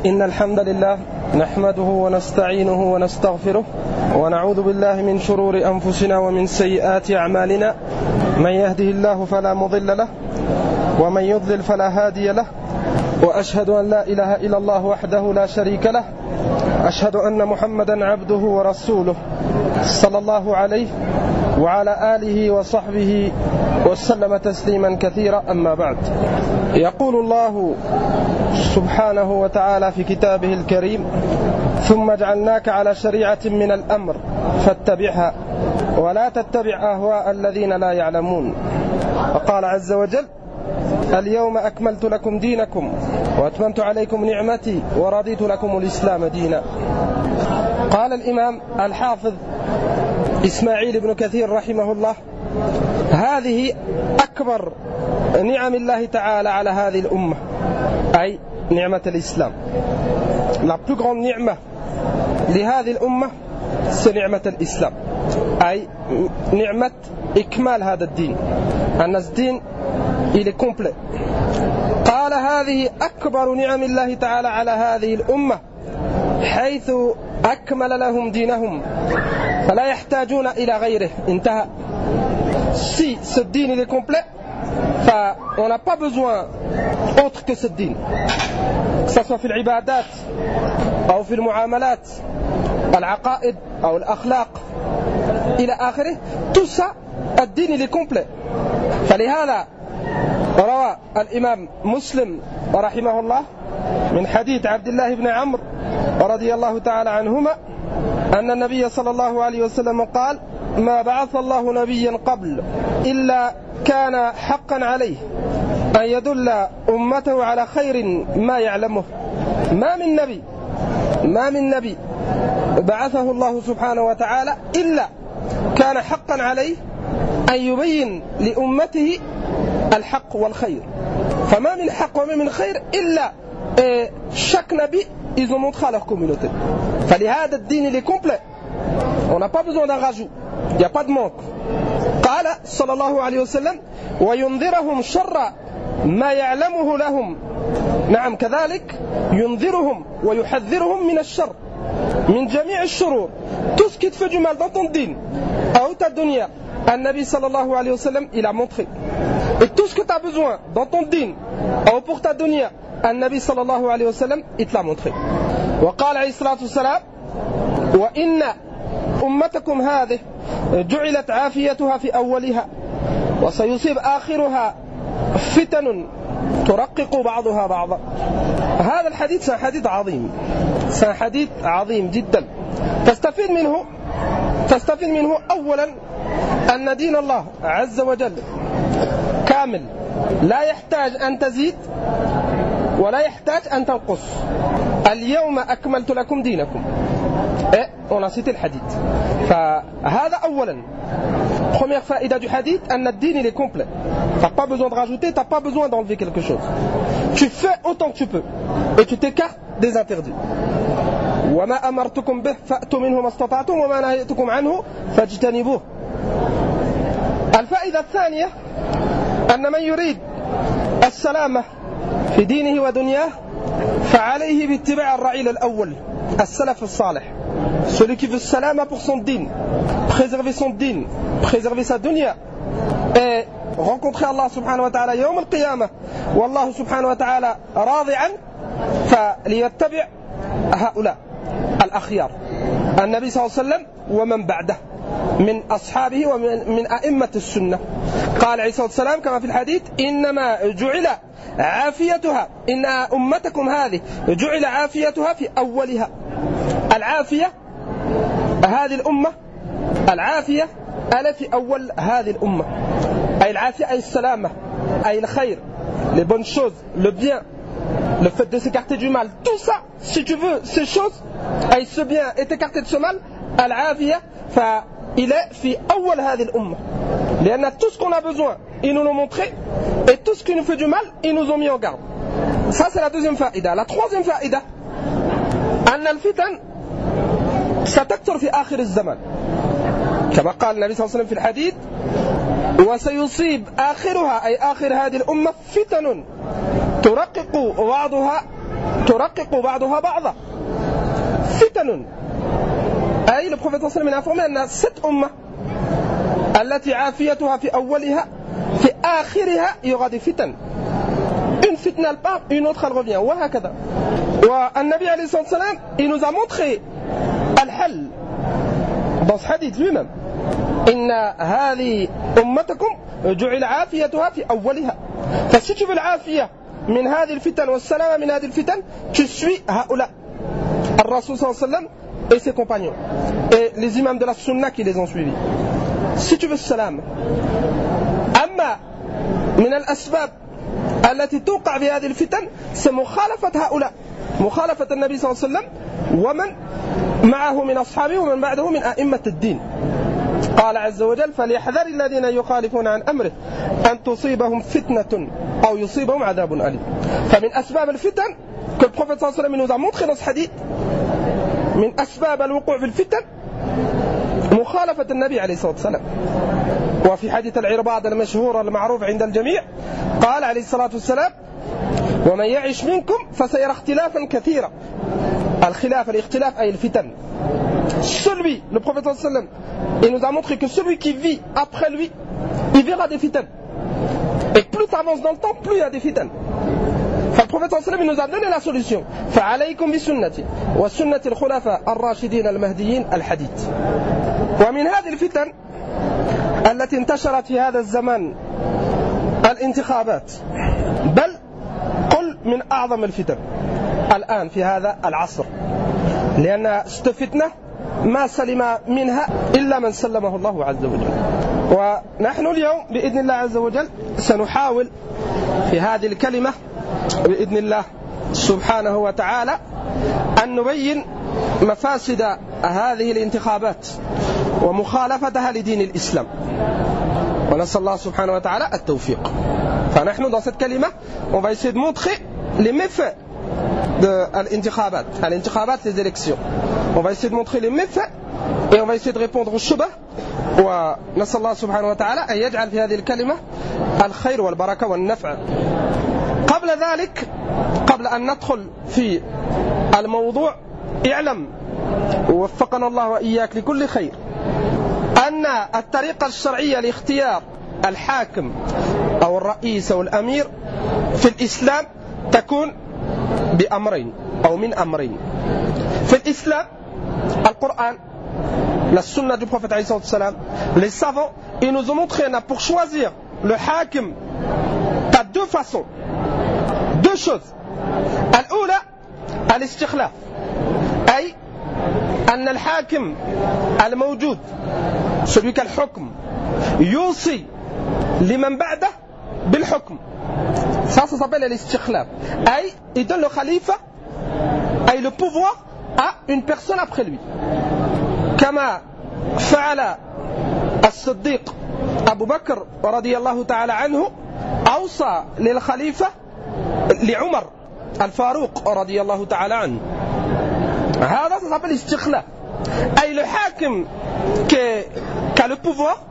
إن الحمد لله نحمده ونستعينه ونستغفره ونعوذ بالله من شرور أنفسنا ومن سيئات أعمالنا. من يهده الله فلا مضل له ومن يضلل فلا هادي له، وأشهد أن لا إله إلا الله وحده لا شريك له، أشهد أن محمدا عبده ورسوله صلى الله عليه وعلى آله وصحبه وسلم تسليما كثيرا. أما بعد، يقول الله سبحانه وتعالى في كتابه الكريم: ثم جعلناك على شريعة من الأمر فاتبعها ولا تتبع أهواء الذين لا يعلمون. وقال عز وجل: اليوم أكملت لكم دينكم وأتممت عليكم نعمتي ورضيت لكم الإسلام دينا. قال الإمام الحافظ إسماعيل بن كثير رحمه الله: هذه أكبر نعم الله تعالى على هذه الأمة، أي نعمة الإسلام. La plus grande نعمة لهذه الأمة c'est نعمة الإسلام، أي نعمة إكمال هذا الدين، أن الدين il est complet. قال: هذه أكبر نعم الله تعالى على هذه الأمة حيث أكمل لهم دينهم فلا يحتاجون إلى غيره. انتهى. Si ce din il est complet, on n'a pas besoin autre que ce din, que ce soit في العبادات أو في المعاملات العقائد أو الأخلاق إلى آخره. tout ça الدين il est complet. فلهذا روى الإمام مسلم رحمه الله من حديث عبد الله بن عمرو رضي الله تعالى عنهما أن النبي صلى الله عليه وسلم قال: ما بعث الله نبيا قبل إلا كان حقا عليه أن يدل أمته على خير ما يعلمه. ما من نبي بعثه الله سبحانه وتعالى إلا كان حقا عليه أن يبين لأمته الحق والخير. فما من حق وما من خير إلا chaque nabi ils ont montré à leur communauté. فلهذا الدين il est complet, on n'a pas besoin d'un rajout, il n'y a pas de manque. قال صلى الله عليه وسلم: وينذرهم شر ما يعلمه لهم. نعم كذلك ينذرهم ويحذرهم من الشر، من جميع الشرور. tout ce qui te fait du mal dans ton din ou ta dunya, النبي صلى الله عليه وسلم il a montré. Et tout ce que tu as besoin dans ton din ou pour ta dunya, النبي صلى الله عليه وسلم il te l'a montré. وقال عليه الصلاة والسلام: وإن أمتكم هذه جعلت عافيتها في أولها وسيصيب آخرها فتن ترقق بعضها بعضا. هذا الحديث حديث عظيم، حديث عظيم جدا. تستفيد منه أولا أن دين الله عز وجل كامل، لا يحتاج أن تزيد ولا يحتاج أن تنقص. اليوم أكملت لكم دينكم. On a cité le hadith. فهذا أولا. Première faïda du hadith, أن الدين il est complet. T'as pas besoin de rajouter, t'as pas besoin d'enlever quelque chose. Tu fais autant que tu peux et tu t'écartes des interdits. وما أمرتكم به فأتوا منه ما استطعتم وما نهيتكم عنه فاجتنبوه. الفائدة الثانية أن من يريد السلامة في دينه ودنياه فعليه باتباع الرعيل الأول، السلف الصالح. Celui qui veut salama pour son din, préserver son din, préserver sa dunya et rencontrer Allah subhanahu wa ta'ala يوم القيامة والله سبحانه وتعالى راضي عنه، فليتبع هؤلاء الأخيار النبي صلى الله عليه وسلم ومن بعده من أصحابه ومن أئمة السنة. قال عليه الصلاة والسلام كما في الحديث: إنما جعل عافيتها، إن أمتكم هذه جعل عافيتها في أولها. العافية هذه الأمة، العافية ألا في أول هذه الأمة، أي العافية أي السلامة أي الخير، les bonnes choses, le bien, le fait de s'écarter du mal. Tout ça, si tu veux ces choses, أي ce bien et t'écarter de ce mal, العافية فإل في أول هذه الأمة. لأن tout ce qu'on a besoin ils nous l'ont montré et tout ce qui nous fait du mal ils nous ont mis en garde. Ça c'est la deuxième faïda. La troisième faïda أن الفتن ستكثر في آخر الزمان كما قال النبي صلى الله عليه وسلم في الحديث: وسيصيب آخرها أي آخر هذه الأمة فتن ترقق بعضها ترقق بعضها بعضا فتن. أي le prophète sallallahu alayhi wa sallam a informé أن cette umma التي عافيتها في أولها في آخرها il y aura des fitan. Une fitna elle part, une autre elle revient. وهكذا. والنبي عليه الصلاة والسلام il nous a montré الحل dans ce hadith lui-même. إن هذه أمتكم جعل عافيتها في أولها. فsi tu veux العافية من هذه الفتن والسلامة من هذه الفتن, tu suis هؤلاء الرسول صلى الله عليه وسلم et ses compagnons et les imams de la sunna qui les ont suivis. Si tu veux السلام. أما من الأسباب التي توقع في هذه الفتن c'est مخالفة هؤلاء, مخالفة النبي صلى الله عليه وسلم ومن معه من أصحابه ومن بعده من أئمة الدين. قال عز وجل فليحذر الذين يخالفون عن أمره أن تصيبهم فتنة أو يصيبهم عذاب أليم. فمن أسباب الفتن que le prophète صلى الله عليه وسلم nous a montré dans ce hadith, من أسباب الوقوع في الفتن مخالفة النبي عليه الصلاة والسلام. وفي حديث العرباض المشهور المعروف عند الجميع قال عليه الصلاة والسلام ومن يعش منكم فسيرى اختلافا كثيرا. الخلاف الاختلاف أي الفتن. Celui, le prophète sallallahu alayhi wa sallam, il nous a montré que celui qui vit après lui, il verra des fitan. Et plus tu avances dans le temps, plus il y a des fitan. Le prophète sallallahu alayhi wa sallam, il nous a donné la solution. فَعَلَيْكُمْ بِسُنَّتِي وَسُنَّةِ الْخُلَفَاءِ الراشدين المهديين الحديث. ومن هذه الفتن التي انتشرت في هذا الزمان الانتخابات, بل قل من أعظم الفتن الآن في هذا العصر, لأن استفتنا ما سلم منها إلا من سلمه الله عز وجل. ونحن اليوم بإذن الله عز وجل سنحاول في هذه الكلمة بإذن الله سبحانه وتعالى أن نبين مفاسد هذه الانتخابات ومخالفتها لدين الإسلام, ونسأل الله سبحانه وتعالى التوفيق. فنحن dans cette kalima on va essayer de montrer les méfaits de الانتخابات, les élections. On va essayer de montrer les méfaits et on va essayer de répondre aux shubah. ونسأل الله سبحانه وتعالى أن يجعل في هذه الكلمة الخير والبركة والنفع. قبل ذلك, قبل أن ندخل في الموضوع, اعلم ووفقنا الله وإياك لكل خير أن الطريقة الشرعية لاختيار الحاكم أو الرئيس أو الأمير في الإسلام تكون بأمرين أو من أمرين. في الإسلام القرآن, la sunna du prophète alayhi salam, les savants, ils nous ont montré que pour choisir le hakim, tu as deux façons, deux choses. الأولى الاستخلاف, أي أن الحاكم الموجود celui qui a le حكم يوصي لمن بعده بالحكم. Ça s'appelle الاستخلاف, أي il donne le khalifa, أي le pouvoir à une personne après lui. كما فعل الصديق أبو بكر رضي الله تعالى عنه, أوصى للخليفة لعمر الفاروق رضي الله تعالى عنه. هذا s'appelle الاستخلاف, أي le hakim qui a le pouvoir,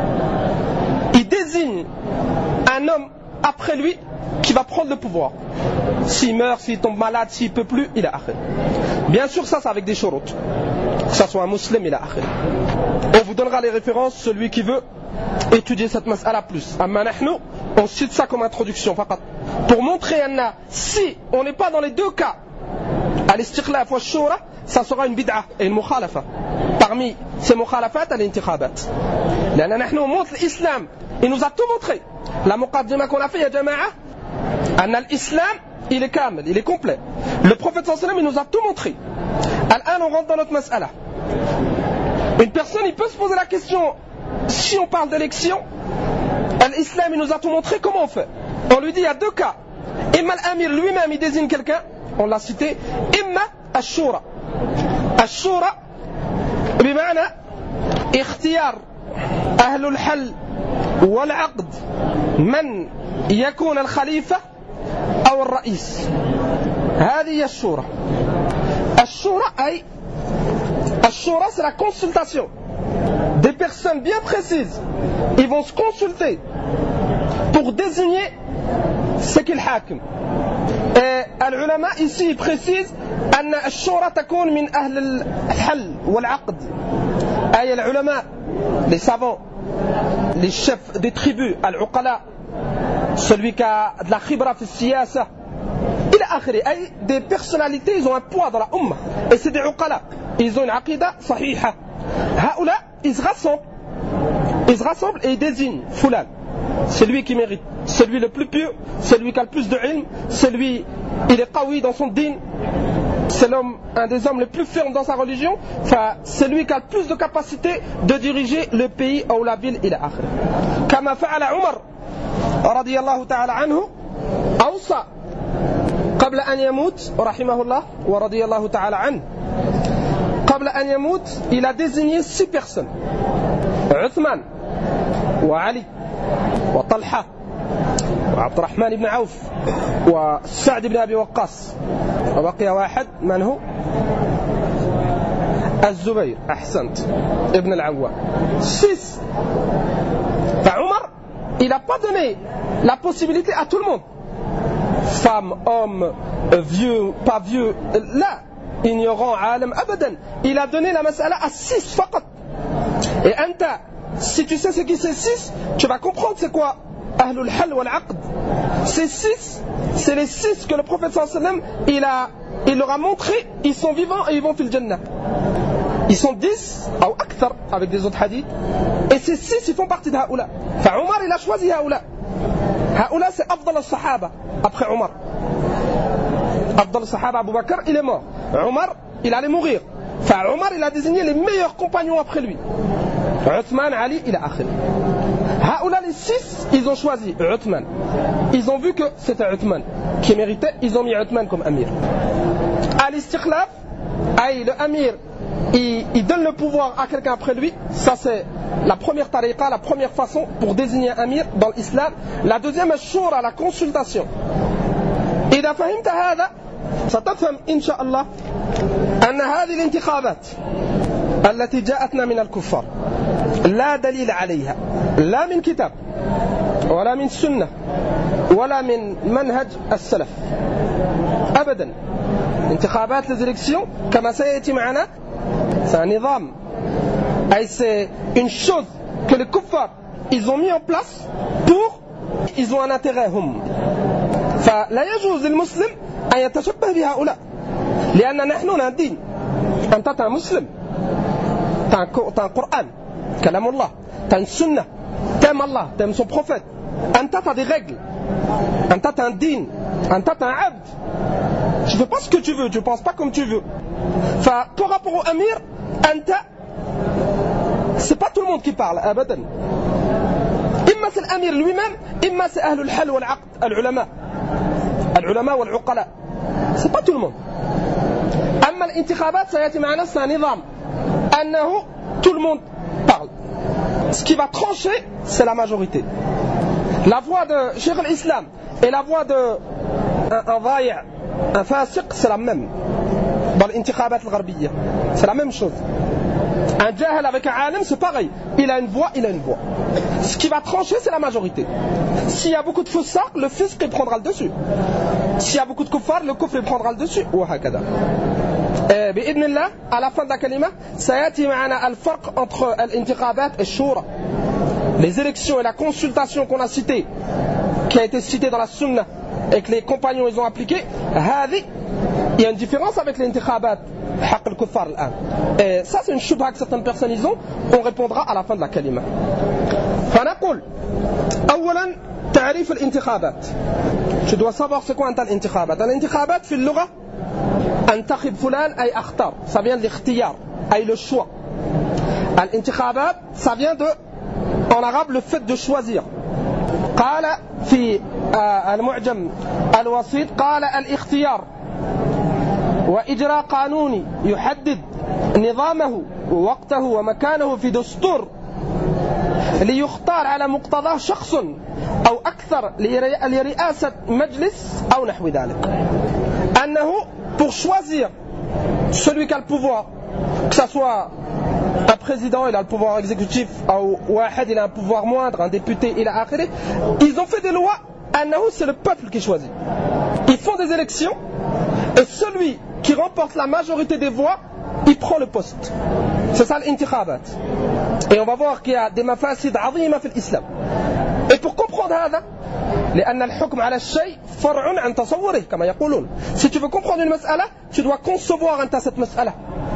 il désigne un homme après lui qui va prendre le pouvoir. S'il meurt, s'il tombe malade, s'il ne peut plus, il est akhir. Bien sûr, ça c'est avec des shurut, que ça soit un musulman, il est akhir. On vous donnera les références, celui qui veut étudier cette mas'ala plus. Amma nahnu, on cite ça comme introduction, pour montrer si on n'est pas dans les deux cas, à l'istiqlaf wa shura, ça sera une bid'a et une mukhalafa. Parmi ces mukhalafat, al-intikhabat. Là, nahnu, on montre l'islam, il nous a tout montré. La muqaddima qu'on a fait, ya jama'a, anna l'islam, il est kamel, il est complet. Le prophète sallallahu alayhi wa sallam, il nous a tout montré. Al-an, on rentre dans notre mas'ala. Une personne, il peut se poser la question, si on parle d'élection, l'islam, il nous a tout montré, comment on fait? On lui dit, il y a deux cas. Imma l'amir lui-même, il désigne quelqu'un, on l'a cité, imma al-shura. Al-shura, بمعنى اختيار أهل الحل والعقد من يكون الخليفة أو الرئيس. هذه هي الشورى. الشورى أي الشورى c'est la consultation. Des personnes bien précises, ils vont se consulter pour désigner ce qu'est le hakim. Et العلماء ici précisent أن الشورى تكون من أهل الحل والعقد. أي العلماء, les savants, les chefs des tribus, العقلاء, celui qui a de la khibra في السياسة, إلى آخره. أي des personnalités, ils ont un poids dans la Ummah. Et c'est des عقلاء. Ils ont une aqidah صحيحة. هؤلاء, ils se rassemblent et ils désignent Fulan. Celui qui mérite, celui le plus pieux, celui qui a le plus de ilm, celui, il est qawi dans son din, c'est l'homme, un des hommes les plus fermes dans sa religion, enfin, c'est lui qui a le plus de capacité de diriger le pays ou la ville, il est akhir. Kama fa'ala Umar, radiyallahu ta'ala anhu, awsa, قبل أن يموت, رحمه الله, ورضي الله تعالى عنه, قبل أن يموت, il a désigné 6 personnes. Uthman, وعلي, وطلحة, وعبد الرحمن بن عوف, وسعد بن أبي وقاص, وبقي واحد, من هو؟ الزبير, أحسنت, ابن العوام. 6. فعمر, il n'a pas donné la possibilité à tout le monde, femme, homme, vieux, pas vieux, là, ignorant, alim, abadan. Il a donné la mas'ala à 6 faqat. Et anta, si tu sais ce qui c'est 6, tu vas comprendre c'est quoi Ahlul Hal wal Aqd. Ces 6, c'est les 6 que le prophète sallallahu alayhi wa sallam, il leur a montré, ils sont vivants et ils vont fil Jannah. Ils sont 10, ou akthar, avec des autres hadiths. Et ces 6, ils font partie de Haoula. Enfin, Omar, il a choisi Haoula. Haoula, c'est Afdal al-Sahaba, après Omar. Afdal al-Sahaba, Abu Bakr, il est mort. Omar, il allait mourir. Enfin, Omar, il a désigné les meilleurs compagnons après lui. Uthman, Ali, il a akhir. Haoula, les 6, ils ont choisi Uthman. Ils ont vu que c'était Uthman qui méritait, ils ont mis Uthman comme Amir. Al-Istikhlaf, le Amir, il donne le pouvoir à quelqu'un après lui. Ça c'est la première tariqa, la première façon pour désigner un Amir dans l'islam. La deuxième est shura, la consultation. إذا فهمت هذا ستفهم إن شاء الله أن هذه الانتخابات التي جاءتنا من الكفار لا دليل عليها لا من كتاب ولا من سنة ولا من منهج السلف أبدا. انتخابات les élections كما سيأتي معنا c'est un نظام, c'est une chose que les kuffars ils ont mis en place pour, ils ont un intérêt هم. فلا يجوز للمسلم أن يتشبه بهؤلاء لأن نحن ندين. أنت t'es un مسلم, t'as un Coran, كلام الله, t'as une sunna, t'aimes Allah, t'aimes son prophète. أنت t'as des règles, أنت t'as un din, أنت t'as un abd. Tu fais pas ce que tu veux, tu penses pas comme tu veux. Par rapport au Amir, أنت, c'est pas tout le monde qui parle, أبدا. إما c'est l'Amir lui-même, إما c'est أهل الحل والعقد, العلماء والعقلاء. C'est pas tout le monde. أما الانتخابات سيأتي معنا, c'est un نظام أنه tout le monde parle. Ce qui va trancher, c'est la majorité. La voix de Cheikh al-Islam et la voix de un dhaïa, un fasiq, c'est la même. Dans l'intikhabat al-gharbiyya, c'est la même chose. Un jahil avec un alim, c'est pareil. Il a une voix, il a une voix. Ce qui va trancher, c'est la majorité. S'il y a beaucoup de foussards, le fisc il prendra le dessus. S'il y a beaucoup de kuffar, le kufr il prendra le dessus. Ou hakada. بإذن الله, à la fin de la kalima, سيأتي معنا الفرق entre الانتخابات et الشورى. Les élections et la consultation qu'on a citée, qui a été citée dans la sunna et que les compagnons ils ont appliqué, il y a une différence avec les intikhabat حق الكفار الآن. Et ça c'est une shubha que certaines personnes ils ont, on répondra à la fin de la kalima. فنقول أولا تعريف الانتخابات. Tu dois savoir c'est quoi un tel intikhabat. الانتخابات في اللغة انتخب فلان أي أختار, ça vient de l'ikhtiyar, أي le choix. الانتخابات ça vient de, en arabe, le fait de choisir. قال في المعجم الوسيط, قال الاختيار وإجراء قانوني يحدد نظامه ووقته ومكانه في دستور ليختار على مقتضاه شخص أو أكثر لرئاسة مجلس أو نحو ذلك. أنه pour choisir celui qui a le pouvoir, que ce soit un président, il a le pouvoir exécutif, ou واحد, il a un pouvoir moindre, un député, il a akhiri, ils ont fait des lois, أنه c'est le peuple qui choisit. Ils font des élections Et celui qui remporte la majorité des voix, il prend le poste. C'est ça l'intikhabat. Et on va voir qu'il y a des mafasid azima في l'islam. Et pour comprendre هذا, لأن الحكم على الشيء فرع عن تصوره كما يقولون. Si tu veux comprendre une mas'ala, tu dois concevoir cette mas'ala.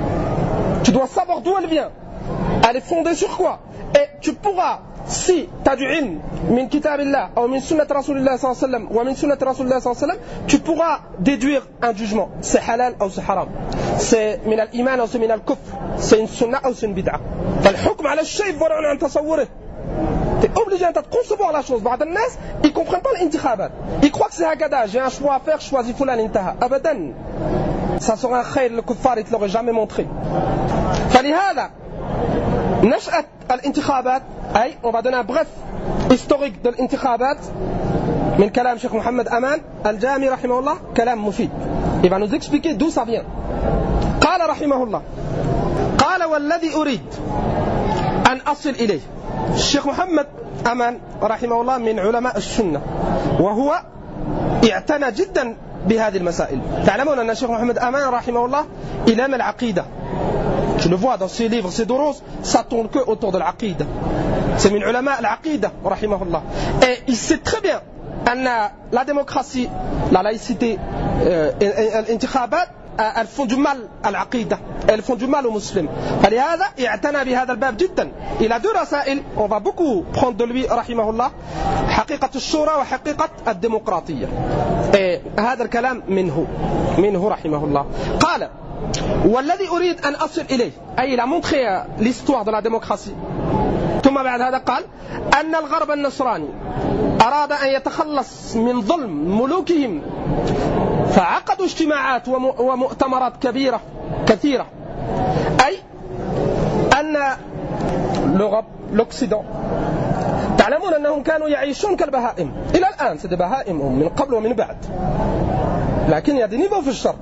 Tu dois savoir d'où elle vient. Elle est fondée sur quoi? Et tu pourras, si tu as du ilm min kitabillah ou min sunnat rasulillah sallallahu alayhi wa sallam ou min sunnat rasulillah sallallahu alayhi wa sallam, tu pourras déduire un jugement. C'est halal ou c'est haram. C'est min al-iman ou c'est min al-kufr. C'est une sunnah ou c'est une bid'a. فالحكم على الشيء فرع عن تصوره. Tu es obligé de concevoir la chose. بعض الناس ils ne comprennent pas l'intikhabat. Ils croient que c'est hakada. J'ai un choix à faire, je choisis fulan intaha. Abadan. Ça sera un khayr, le kuffar il ne te l'aurait jamais montré. فلهذا نشأت الانتخابات. أي on va donner un bref historique de l'intikhabat من كلام شيخ محمد أمان الجامي رحمه الله. كلام مفيد. Il va nous expliquer d'où ça vient. قال رحمه الله قال والذي أريد أن أصل إليه. الشيخ محمد أمان رحمه الله من علماء السنة وهو اعتنى جدا بهذه المسائل. تعلمون أن الشيخ محمد أمان رحمه الله il aime العقيدة. Je le vois dans ses livres, ses duros, ça tourne que autour de l'aqida. C'est min ulama al-aqida, rahimahullah. Et il sait très bien que la démocratie, la laïcité, l'intikhabat, elles font du mal à l'aqida. Elles font du mal aux musulmans. فلهذا اعتنى بهذا الباب جدا. Il a deux رسائل, on va beaucoup prendre de lui, rahimahullah. حقيقة الشورى وحقيقة الديمقراطية. Et هذا الكلام منه رحمه الله. قال والذي أريد أن أصل إليه. أي il a montré l'histoire de la démocratie. ثم بعد هذا قال أن الغرب النصراني أراد أن يتخلص من ظلم ملوكهم فعقدوا اجتماعات ومؤتمرات كثيرة. أي أن l'Occident تعلمون أنهم كانوا يعيشون كالبهائم إلى الآن. c'est des بهائم من قبل ومن بعد. لكن il y a des niveaux في الشر.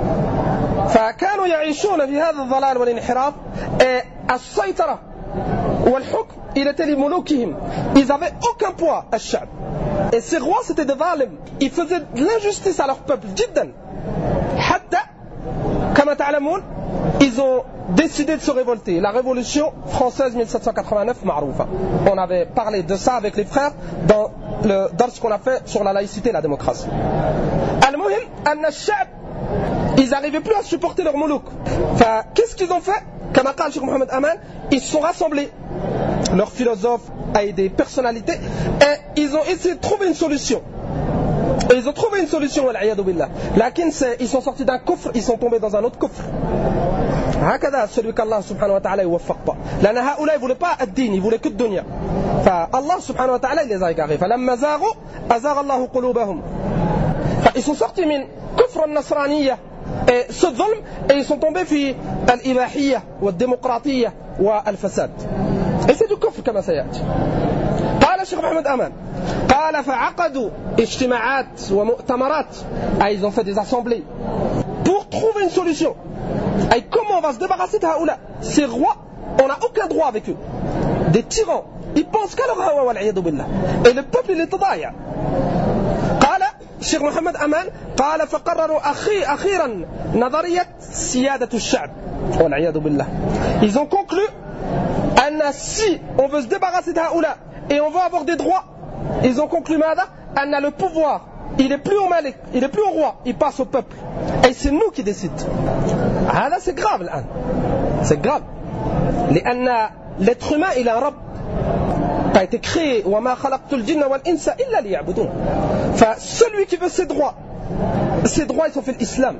فكانوا يعيشون في هذا الضلال والانحراف. السيطرة والحكم il était لملوكهم. Ils n'avaient aucun poids الشعب. Et ces rois c'était des ظالم. Ils faisaient de l'injustice à leur peuple جدا. حتى كما تعلمون ils ont décidé de se révolter. La révolution française 1789 معروفة. On avait parlé de ça avec les frères dans ce qu'on a fait sur la laïcité et la démocratie. المهم أن الشعب ils n'arrivaient plus à supporter leur moulouk. Qu'est-ce qu'ils ont fait? Comme a dit Cheikh Mohamed Aman, ils se sont rassemblés, leurs philosophes et des personnalités, et ils ont essayé de trouver une solution. Et ils ont trouvé une solution, wal'iyadu billah. Lakin ils sont sortis d'un kufr, ils sont tombés dans un autre kufr. هكذا celui qu'Allah subhanahu wa ta'ala يوفق pas. لأن هؤلاء ils voulaient pas الدين, ils voulaient que le dunya. فالله سبحانه وتعالى les a égarés. فلما زاغوا أزاغ الله قلوبهم. Ils sont sortis من كفر النصرانية et ce ظلم et ils sont tombés في الإباحية والديمقراطية والفساد. Et c'est du kufr كما سيأتي. قال الشيخ محمد أمان قال فعقدوا اجتماعات ومؤتمرات. Ils ont fait des assemblées pour trouver une solution. Et comment on va se débarrasser de هؤلاء? Ces rois, on n'a aucun droit avec eux. Des tyrans, ils pensent qu'à leur hawa والعياذ بالله. Et le peuple il est ضايع. قال الشيخ محمد أمان قال فقرروا أخيرا نظرية سيادة الشعب والعياذ بالله. Ils ont conclu أن si on veut se débarrasser de هؤلاء et on veut avoir des droits, ils ont conclu ماذا؟ أن le pouvoir il est plus au Malik, il est plus au roi, il passe au peuple. Et c'est nous qui décidons. هذا c'est grave الآن. C'est grave. لأن l'être humain il a un Rabb qui a été créé. وما خلقت الجن والإنس إلا ليعبدون. Celui qui veut ses droits ils sont faits l'islam.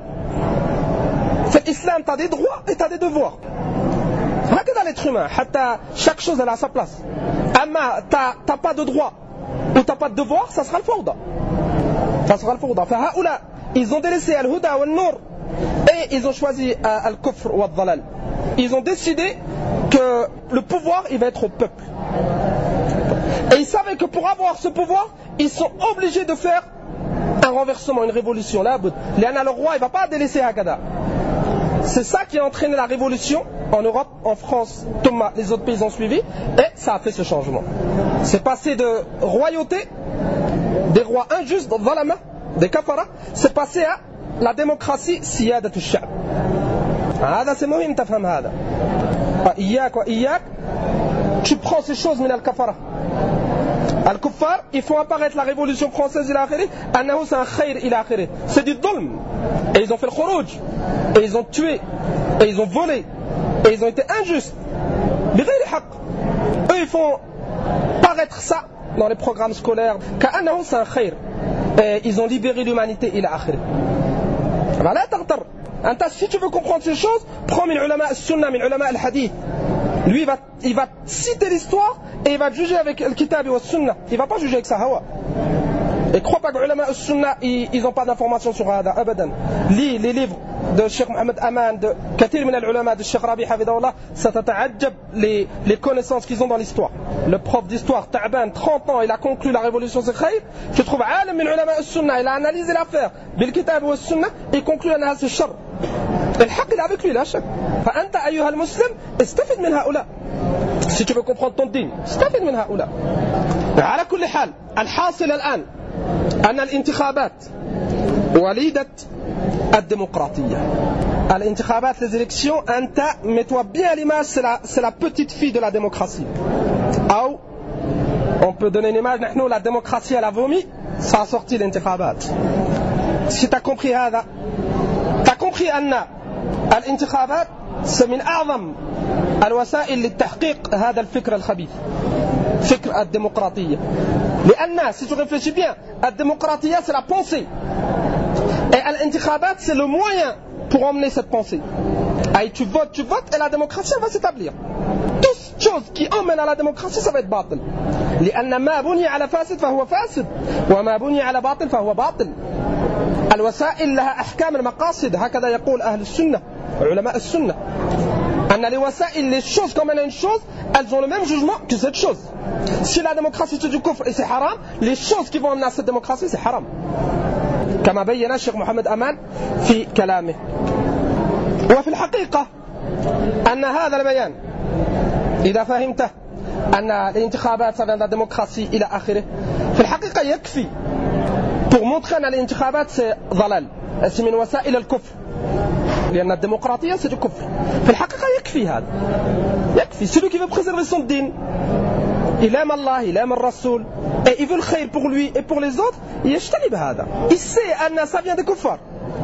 Fait l'islam, tu as des droits et tu as des devoirs. هكذا l'être humain. حتى chaque chose elle a sa place. أما t'as pas de droit ou t'as pas de devoir, ça sera le fawda. فهؤلاء ils ont délaissé al-huda wal-nur et ils ont choisi al-kufr wal-dhalal. Ils ont décidé que le pouvoir il va être au peuple. Et ils savaient que pour avoir ce pouvoir, ils sont obligés de faire un renversement, une révolution. Là, le roi il ne va pas délaisser Hakada. C'est ça qui a entraîné la révolution en Europe, en France, les autres pays ont suivi, et ça a fait ce changement. C'est passé de royauté, des rois injustes, des kafara, c'est passé à la démocratie سيادة الشعب. هذا c'est مهم تفهم هذا. وإياك tu prends ces choses من الكفرة. الكفار ils font apparaître la révolution française إلى آخره أنه c'est un خير إلى آخره. C'est du dhulm. Et ils ont fait le khurouj. Et ils ont tué. Et ils ont volé. Et ils ont été injustes. بغير حق. Eux ils font paraître ça dans les programmes scolaires كأنه c'est un خير. Et ils ont libéré l'humanité إلى آخره. لا تغتر. Si tu veux comprendre ces choses, prends من علماء السنة, من علماء الحديث. Lui il va citer l'histoire et il va juger avec le kitab et le sunna. Il va pas juger avec sa hawa. Et crois pas que les ulama al-sunna ils n'ont pas d'informations sur hada, abadan. Lis les livres de Cheikh Mohamed Aman, de kathir min al-ulama, de Cheikh Rabi Hafidahullah, ça t'ata'ajjab les connaissances qu'ils ont dans l'histoire. Le prof d'histoire, Ta'ban, 30 ans, il a conclu la révolution c'est khayr. Tu trouves alim min ulama al-sunna, il a analysé l'affaire, bil kitab wa sunna, et conclut anha c'est shar. Et le haq il est avec lui, la shak. Fa anta ayyuha al-muslim, istafid min haoula. Si tu veux comprendre ton din, استفد من هؤلاء. على كل حال الحاصل الآن أن الانتخابات وليدة الديمقراطية. الانتخابات les élections أنت mets-toi bien à l'image c'est la petite fille de la démocratie. أو on peut donner une image نحن la démocratie elle a vomi ça a sorti الانتخابات. Si tu as compris هذا tu as compris أن الانتخابات c'est من أعظم الوسائل للتحقيق هذا الفكر الخبيث فكر الديمقراطية. لأن si tu réfléchis bien الديمقراطية c'est la pensée et الانتخابات c'est le moyen pour emmener cette pensée. Et tu votes et la démocratie elle va s'établir. Toutes choses qui emmènent à la démocratie ça va être باطل. لأن ما بني على فاسد فهو فاسد وما بني على باطل فهو باطل. الوسائل لها أحكام المقاصد هكذا يقول أهل السنة علماء السنة. les choses comme une chose, elles ont le même jugement que cette chose. Si la démocratie c'est du kufr et c'est haram, les choses qui vont amener à cette démocratie c'est haram. كما بين الشيخ محمد أمان في كلامه. وفي الحقيقة أن هذا البيان إذا فهمته أن الانتخابات ça vient de la démocratie إلى آخره في الحقيقة يكفي pour montrer أن الانتخابات c'est ضلال c'est من وسائل الكفر. لأن الديمقراطية c'est du كفر. في الحقيقة يكفي هذا. يكفي. Celui qui veut préserver son din, il aime Allah, il aime le Rasoul, et il veut le khayr pour lui et pour les autres, يجتنب هذا. Il sait أن ça vient des kuffar.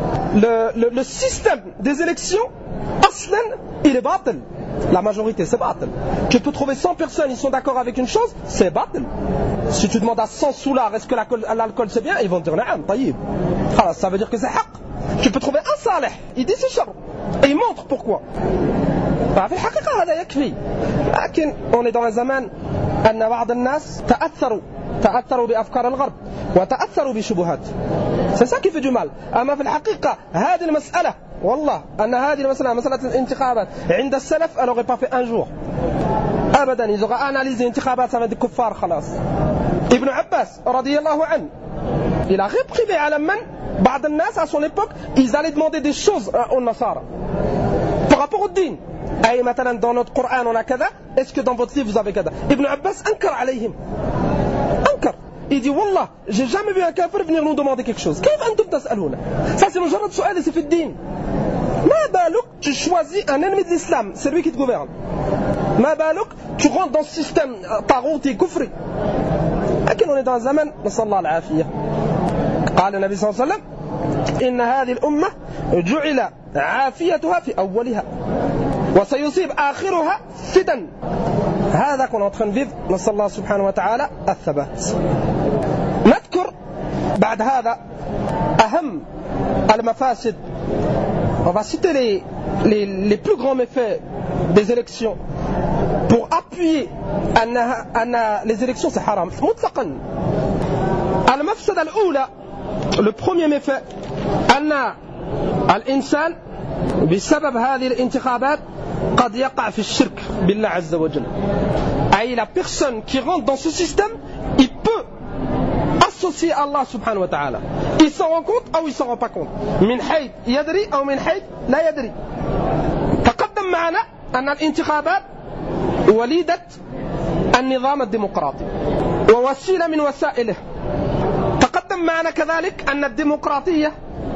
Le système des élections, aslan, il est batil. La majorité c'est batil. Tu peux trouver 100 personnes, ils sont d'accord avec une chose, c'est batil. Si tu demandes à 100 soulards, est-ce que l'alcool c'est bien, ils vont te dire نعم طيب. Ça veut dire que c'est haq. Tu peux trouver un salih, il dit c'est char et il montre pourquoi. في الحقيقة هذا يكفي. لكن on est dans un zaman أن بعض الناس تأثروا بأفكار الغرب وتأثروا بشبهات. C'est ça qui fait du mal. أما في الحقيقة هذه المسألة والله أن هذه المسألة مسألة الانتخابات عند السلف elle n'aurait pas fait un jour. أبدا ils auraient analysé الانتخابات ça va être des kuffar خلاص. Ibn Abbas رضي الله عنه il a réprimé à la main بعض الناس à son époque ils allaient demander des choses aux Nasara par rapport au din. أي مثلا dans notre Coran on a كذا, est-ce que dans votre livre vous avez كذا. Ibn Abbas أنكر عليهم. أنكر. Il dit والله j'ai jamais vu un kafir venir nous demander quelque chose. كيف أنتم تسألون. Ça c'est مجرد سؤال c'est في الدين. ما بالك tu choisis un ennemi de l'islam, c'est lui qui te gouverne. ما بالك tu rentres dans ce système طاغوتي كفري. لكن on est dans un زمن نسأل الله العافية. قال النبي صلى الله عليه وسلم إن هذه الأمة جعل عافيتها في أولها وسيصيب آخرها فتن. هذا qu'on est en train de vivre نسأل الله سبحانه وتعالى الثبات. نذكر بعد هذا أهم المفاسد. On va citer les plus grands méfaits des élections pour appuyer أن les élections c'est haram مطلقا. المفسدة الأولى le premier méfait أن الإنسان بسبب هذه الانتخابات قد يقع في الشرك بالله عز وجل. أي la personne qui rentre dans ce système il peut associer Allah subhanahu wa ta'ala. Il s'en rend compte ou il s'en rend pas compte. من حيث يدري أو من حيث لا يدري. تقدم معنا أن الانتخابات وليدة النظام الديمقراطي ووسيلة من وسائله. تقدم معنا كذلك أن الديمقراطية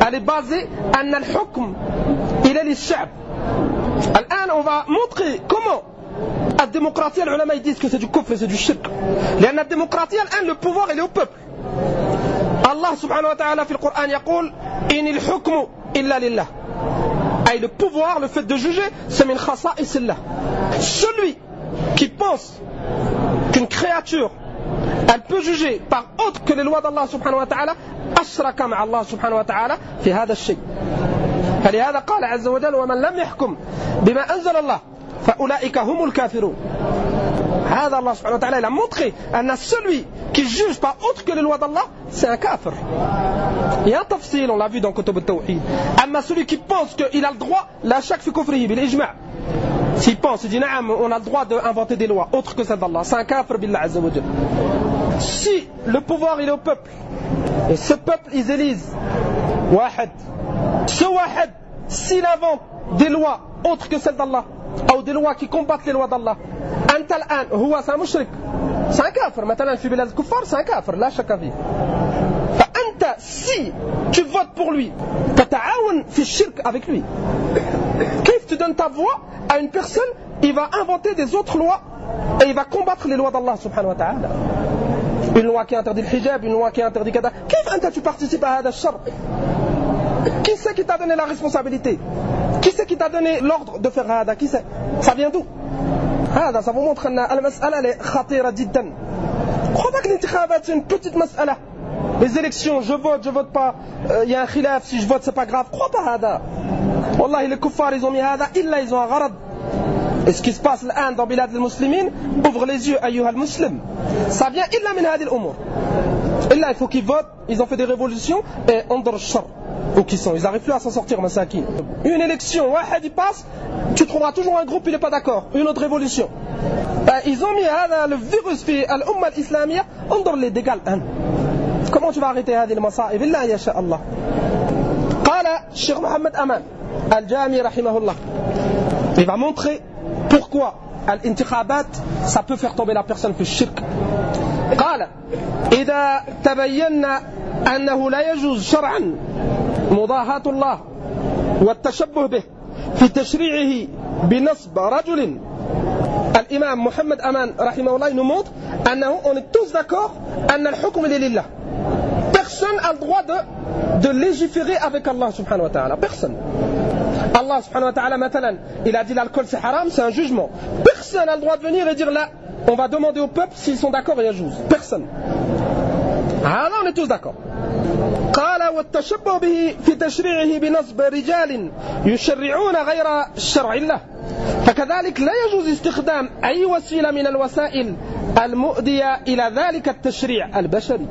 elle est basée أن الحكم إلى للشعب. الآن on va montrer comment الديمقراطية العلماء disent que c'est du kufr, c'est du shirk. لأن الديمقراطية الآن le pouvoir il est au peuple. Allah subhanahu wa ta'ala في القرآن يقول إن الحكم إلا لله. Et le pouvoir, le fait de juger, c'est min khasa'is Allah. Celui qui pense qu'une créature elle peut juger par autre que les lois d'Allah subhanahu wa ta'ala أشرك مع الله سبحانه وتعالى في هذا الشيء. فلهذا قال عز وجل ومن لم يحكم بما أنزل الله فأولئك هم الكافرون. هذا الله سبحانه وتعالى il a montré أن celui qui juge par autre que les lois d'Allah c'est un kafir. Il y a un tafsil, on l'a vu dans Kutub al-Tawhid. أما celui qui pense qu'il a le droit لا شك في كفره بالإجماع. S'il pense, il dit on a le droit d'inventer des lois autres que celles d'Allah, c'est un kafir billah azza wa jalla. Si le pouvoir il est au peuple et ce peuple ils élisent wahid, ce wahid s'il invente des lois autres que celles d'Allah ou des lois qui combattent les lois d'Allah, anta al-an huwa sa mushrik, c'est un kafir. Maintenant fi bilad al-kuffar c'est un kafir la shakka fi. Fa anta si tu votes pour lui tata'awan fi shirk avec lui. Kif tu donnes ta voix à une personne, il va inventer des autres lois et il va combattre les lois d'Allah subhanahu wa ta'ala. Une loi qui interdit le hijab, une loi qui interdit kada. Kif tu participes à hada shar? Qui c'est qui t'a donné la responsabilité? Qui c'est qui t'a donné l'ordre de faire hada? Qui c'est? Ça vient d'où? Hada, ça vous montre que la mas'ala est khatira jiddan. Crois pas que l'intikhabat c'est une petite mas'ala. Les élections, je vote pas, il y a un khilaf, si je vote c'est pas grave. Crois pas hada. Wallahi les kuffars ils ont mis hada, illa ils ont un gharad. Et ce qui se passe là dans bilad al-muslimin, ouvre les yeux ayyuha al-muslim. Ça vient illa min hadi al-umur. Illa il faut qu'ils votent, ils ont fait des révolutions et ondr shar. Où qu'ils sont, ils n'arrivent plus à s'en sortir masakin. Une élection, wahid il passe, tu trouveras toujours un groupe il n'est pas d'accord. Une autre révolution. Ils ont mis le virus fi al-umma al-islamiyya, ondr les dégâts. Comment tu vas arrêter hadi al-masa'ib? Illa ya sha Allah. Qala Cheikh Mohamed Aman al-Jami rahimahullah. Il va montrer pourquoi الانتخابات ça peut faire tomber la personne في الشرك. قال إذا تبينا أنه لا يجوز شرعا مضاهاة الله والتشبه به في تشريعه بنصب رجل. الإمام محمد أمان رحمه الله nous montre أنه on est tous d'accord أن الحكم لله. Personne n'a le droit de légiférer avec Allah subhanahu wa ta'ala. Personne. Allah subhanahu wa ta'ala maintenant, il a dit l'alcool c'est haram, c'est un jugement. Personne n'a le droit de venir et dire là, on va demander au peuple s'ils sont d'accord et yajouz. Personne. Alors on est tous d'accord. قال والتشبه به في تشريعه بنصب رجال يشرعون غير شرع الله فكذلك لا يجوز استخدام أي وسيلة من الوسائل المؤدية إلى ذلك التشريع البشري.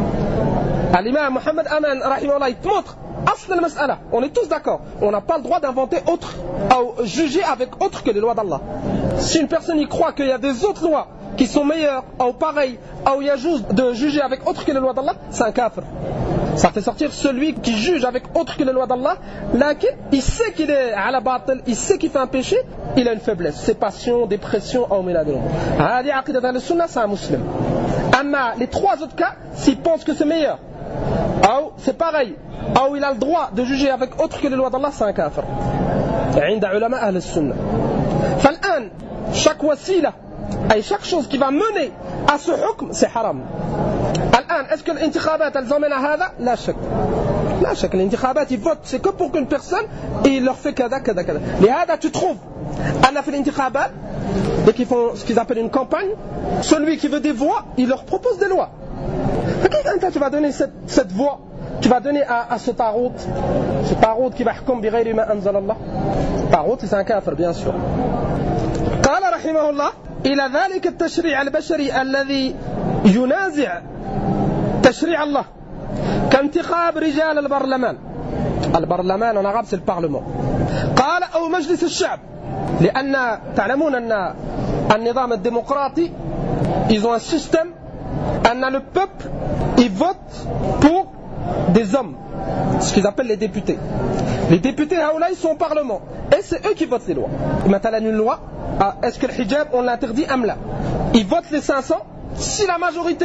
الإمام محمد أمان رحمه الله يتموت أصل المسألة, on est tous d'accord, on n'a pas le droit d'inventer autre ou juger avec autre que les lois d'Allah. Si une personne y croit qu'il y a des autres lois qui sont meilleures ou pareilles ou il y a juste de juger avec autre que les lois d'Allah, c'est un kafir. Ça fait sortir celui qui juge avec autre que les lois d'Allah, là il sait qu'il est à la batil, il sait qu'il fait un péché, il a une faiblesse, ses passions, dépression ou méladron. Hadi aqidat al-sunnah, c'est un musulman. Amma les trois autres cas, s'il pense que c'est meilleur ou c'est pareil, ou il a le droit de juger avec autre que les lois d'Allah, c'est un kafir. عند علماء أهل السنة. فالآن chaque وسيلة أي chaque chose qui va mener à ce hukm c'est haram. الآن est-ce que l'intikhabat elles emmènent à هذا؟ لا شك. لا شك الانتخابات ils votent c'est que pour qu'une personne et il leur fait كذا كذا كذا. لهذا tu trouves أنا في الانتخابات dès qu'ils font ce qu'ils appellent une campagne, celui qui veut des voix il leur propose des lois. Tu vas donner cette voix, tu vas donner à ce tarout qui va يحكم بغير ما أنزل الله. tarout c'est un kafir bien sûr. قال رحمه الله إلى ذلك التشريع البشري الذي ينازع تشريع الله كانتخاب رجال البرلمان. البرلمان en arabe c'est le parlement. قال أو مجلس الشعب لأن تعلمون أن النظام الديمقراطي ils ont un système أن le peuple il vote pour des hommes, ce qu'ils appellent les députés. Les députés là ils sont au parlement et c'est eux qui votent les lois. Maintenant une loi, est-ce que le hijab on l'interdit ou là? Ils votent les 500. Si la majorité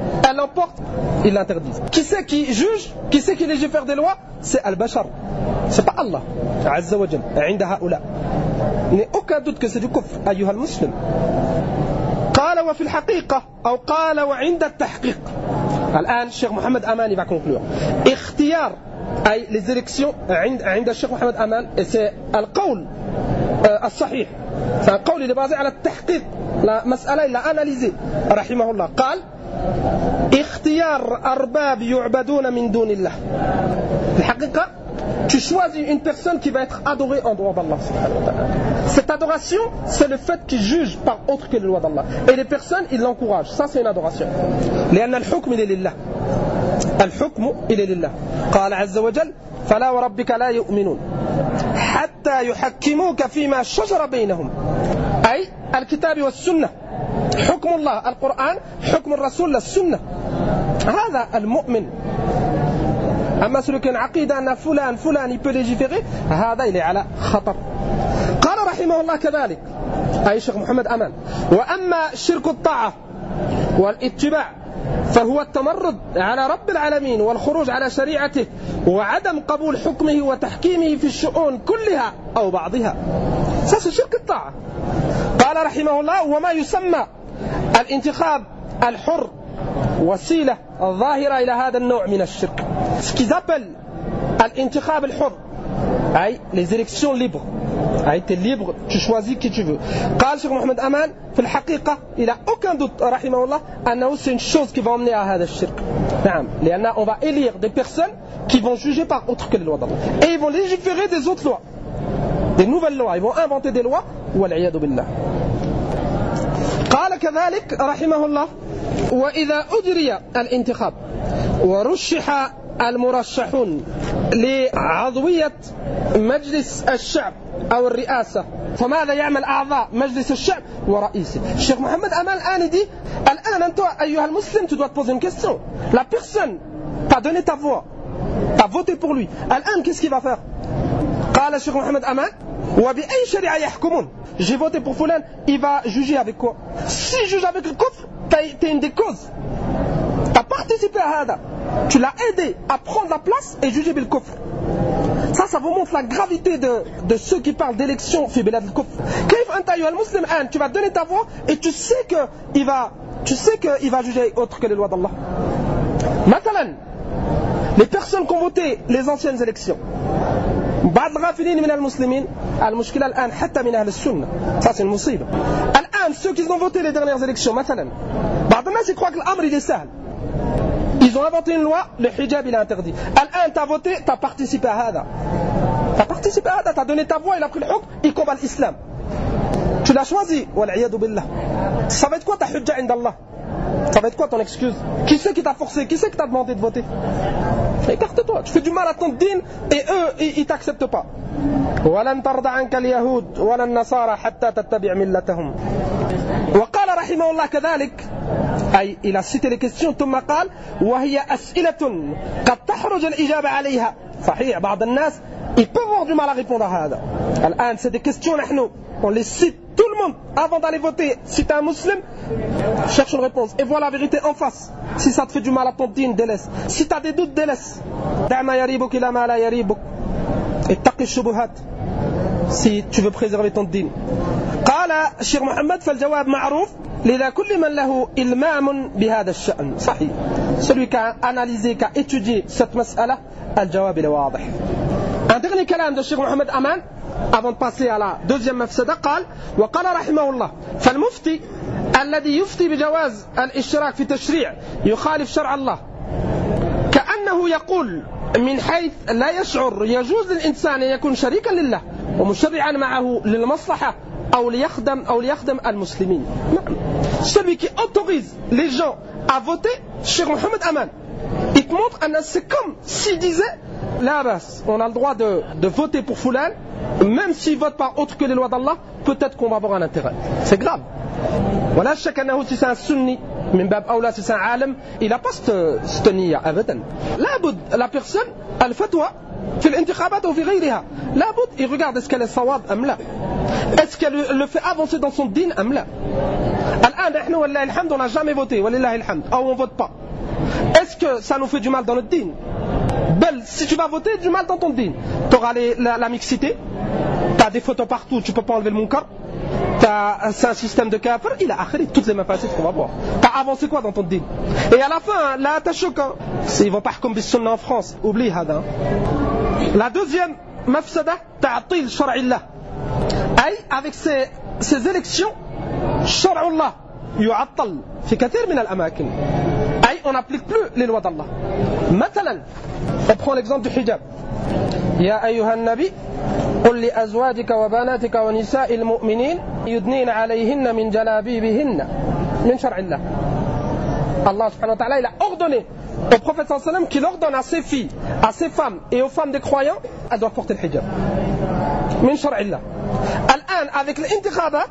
elle l'emporte, ils l'interdisent. Qui c'est qui juge? Qui c'est qui légifère des lois? C'est Al-Bashar. C'est pas Allah. Azza wa Jal. عند هؤلاء. Il n'y a aucun doute que c'est du kufr. أيها المسلم. قال وفي الحقيقة أو قال وعند التحقيق. الآن الشيخ محمد أمان va conclure. اختيار أي les élections عند الشيخ محمد أمان c'est القول الصحيح. C'est un قول basé على التحقيق. La مسألة il l'a analysé رحمه الله. قال اختيار أرباب يعبدون من دون الله. الحقيقة tu choisis une personne qui va être adorée en dehors d'Allah. Cette adoration, c'est le fait qu'il juge par autre que les lois d'Allah. Et les personnes, ils l'encouragent. Ça, c'est une adoration. لأن الحكم لله. الحكم لله. قال عز وجل: فلا وربك لا يؤمنون حتى يحكموك فيما شجر بينهم. أي الكتاب والسنة. حكم الله القرآن، حكم الرسول السنة. هذا المؤمن. أما celui qui a une عقيدة أن فلان il peut légiférer, هذا il est على خطر. قال رحمه الله كذلك أي شيخ محمد أمان: وأما شرك الطاعة والاتباع فهو التمرد على رب العالمين والخروج على شريعته وعدم قبول حكمه وتحكيمه في الشؤون كلها أو بعضها. Ça c'est شرك الطاعة. قال رحمه الله: وما يسمى الانتخاب الحر وسيلة ظاهرة إلى هذا النوع من الشرك. Ce qu'ils appellent al-intikhab al-hur, les élections libres. Tu es libre, tu choisis qui tu veux. قال Cheikh Mohamed Aman, في الحقيقة, il n'a aucun doute, رحمه الله, أنه c'est une chose qui va emmener à هذا الشرك. نعم, لأن on va élire des personnes qui vont juger par autre que les lois d'Allah. Et ils vont légiférer des autres lois, des nouvelles lois. Ils vont inventer des lois. والعياذ بالله. قال كذلك رحمه الله: وإذا أجري الانتخاب ورشح المرشحون لعضوية مجلس الشعب أو الرئاسة فماذا يعمل أعضاء مجلس الشعب ورئيسه. الشيخ محمد أمان الآن dit: الآن أنت أيها المسلم tu dois te poser une question. La personne t'a donné ta voix, t'as voté pour lui. الآن qu'est-ce qu'il va faire? قال الشيخ محمد أمان: وبأي شريعة يحكمون. J'ai voté pour fulan, il va juger avec quoi? S'il juge avec le kufr, t'es une des causes. T'as participé à hada. Tu l'as aidé à prendre la place et juger bil kufr. Ça vous montre la gravité de ceux qui parlent d'élection fi bilad al kufr. Kayf anta ayyuha al-muslim an, tu vas donner ta voix et tu sais qu'il va juger autre que les lois d'Allah. Matalan, les personnes qui ont voté les anciennes élections, بعض الغافلين من المسلمين المشكلة الآن حتى من أهل السنة. Ça c'est une مصيبة. الآن ceux qui ont voté les dernières élections مثلا بعض الناس croient que l'amr il est simple. Ils ont inventé une loi, le hijab il est interdit. الآن t'as voté, t'as participé à هذا. T'as participé à هذا, t'as donné ta voix, il a pris le hukm, il combat l'islam. Tu l'as choisi, والعياذ بالله. Ça va être quoi ta hujja عند الله? Ça va être quoi ton excuse? Qui c'est qui t'a forcé? Qui c'est qui t'a demandé de voter? Écarte-toi, tu fais du mal à ton din et eux ils t'acceptent pas. ولن ترضى عنك اليهود ولا النصارى حتى تتبع ملتهم. وقال رحمه الله كذلك أي il a cité les questions ثم قال: وهي أسئلة قد تحرج الإجابة عليها. صحيح بعض الناس ils peuvent avoir du mal à répondre à هذا. الآن c'est des questions نحن on les cite tout le monde avant d'aller voter. Si tu es un musulman, cherche une réponse et vois la vérité en face. Si ça te fait du mal à ton din, délaisse. Si tu as des doutes, délaisse. دع ما يريبك إلى ما لا يريبك. اتق الشبهات. Si tu veux préserver ton din. قال الشيخ محمد: فالجواب معروف لذا كل من له إلمام بهذا الشأن. صحيح. Celui qui a analysé, qui a étudié cette مسألة, الجواب est واضح. Un dernier كلام de Cheikh Mohamed Aman avant de passer à la deuxième mafsada. قال: وقال رحمه الله: فالمفتي الذي يفتي بجواز الاشتراك في تشريع يخالف شرع الله كأنه يقول من حيث لا يشعر يجوز للإنسان أن يكون شريكا لله ومشرعا معه للمصلحة أو ليخدم المسلمين. Celui qui autorise les gens à voter, Cheikh Mohamed Aman, il te montre que c'est comme s'il disait: là bas, on a le droit de voter pour Foulan, même s'il vote par autre que les lois d'Allah, peut-être qu'on va avoir un intérêt. C'est grave. Voilà, chacun si c'est un sunni, من باب أولى si c'est un alim, il n'a pas cette niya, abadan. La personne, al-fatwa, في الانتخابات ou في غيرها لابد il regarde est-ce qu'elle est صواب أم لا, est-ce qu'elle le fait avancer dans son din أم لا. الآن نحن والله الحمد on n'a jamais voté ولله الحمد ou on vote pas. Est-ce que ça nous fait du mal dans notre din? Belle, si tu vas voter, du mal dans ton din. Tu auras la mixité, tu as des photos partout, tu peux pas enlever le munkar. C'est un système de kafir, il a akhiri, toutes les mafasid qu'on va voir. Tu as avancé quoi dans ton din? Et à la fin, là, t'as choquant. Ils vont pas comme bis sunna en France, oublie hada. La deuxième mafsada, ta'atil shar'illah. Aïe, avec ces élections, shar'ullah yu'attal fi kathir min al-amakin. Aïe, on n'applique plus les lois d'Allah. Matalan, on prend l'exemple du hijab. Ya ayyuhan nabi, قل لأزواجك وبناتك ونساء المؤمنين يدنين عليهن من جلابيبهن من شرع الله. Allah subhanahu wa ta'ala il a ordonné au prophète sallallahu alayhi wa sallam qu'il ordonne à ses filles, à ses femmes et aux femmes des croyants, elles doivent porter le hijab. Min shar' Allah. Al-an avec l'intikhaba,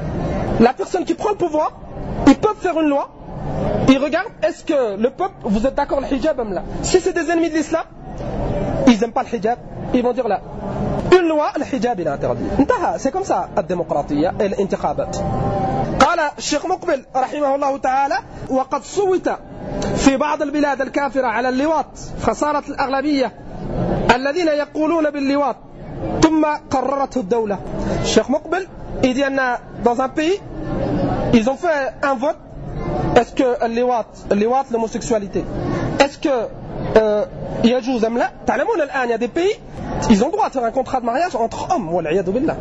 la personne qui prend le pouvoir, ils peuvent faire une loi. Ils regardent est-ce que le peuple, vous êtes d'accord le hijab ou là? Si c'est des ennemis de l'islam, ils n'aiment pas le hijab, ils vont dire là. Une loi, le hijab il est interdit. C'est comme ça la démocratie et l'intikhabat. قال الشيخ مقبل رحمه الله تعالى وقد صوت في بعض البلاد الكافرة على اللواط فصارت الأغلبية الذين يقولون باللواط ثم قررته الدولة. الشيخ مقبل il dit dans un pays ils ont fait un vote. Est-ce que اللواط l'homosexualité est-ce que يجوز أم لا؟ تعلمون الآن il y a des pays ils ont le droit de faire un contrat de mariage entre hommes والعياذ بالله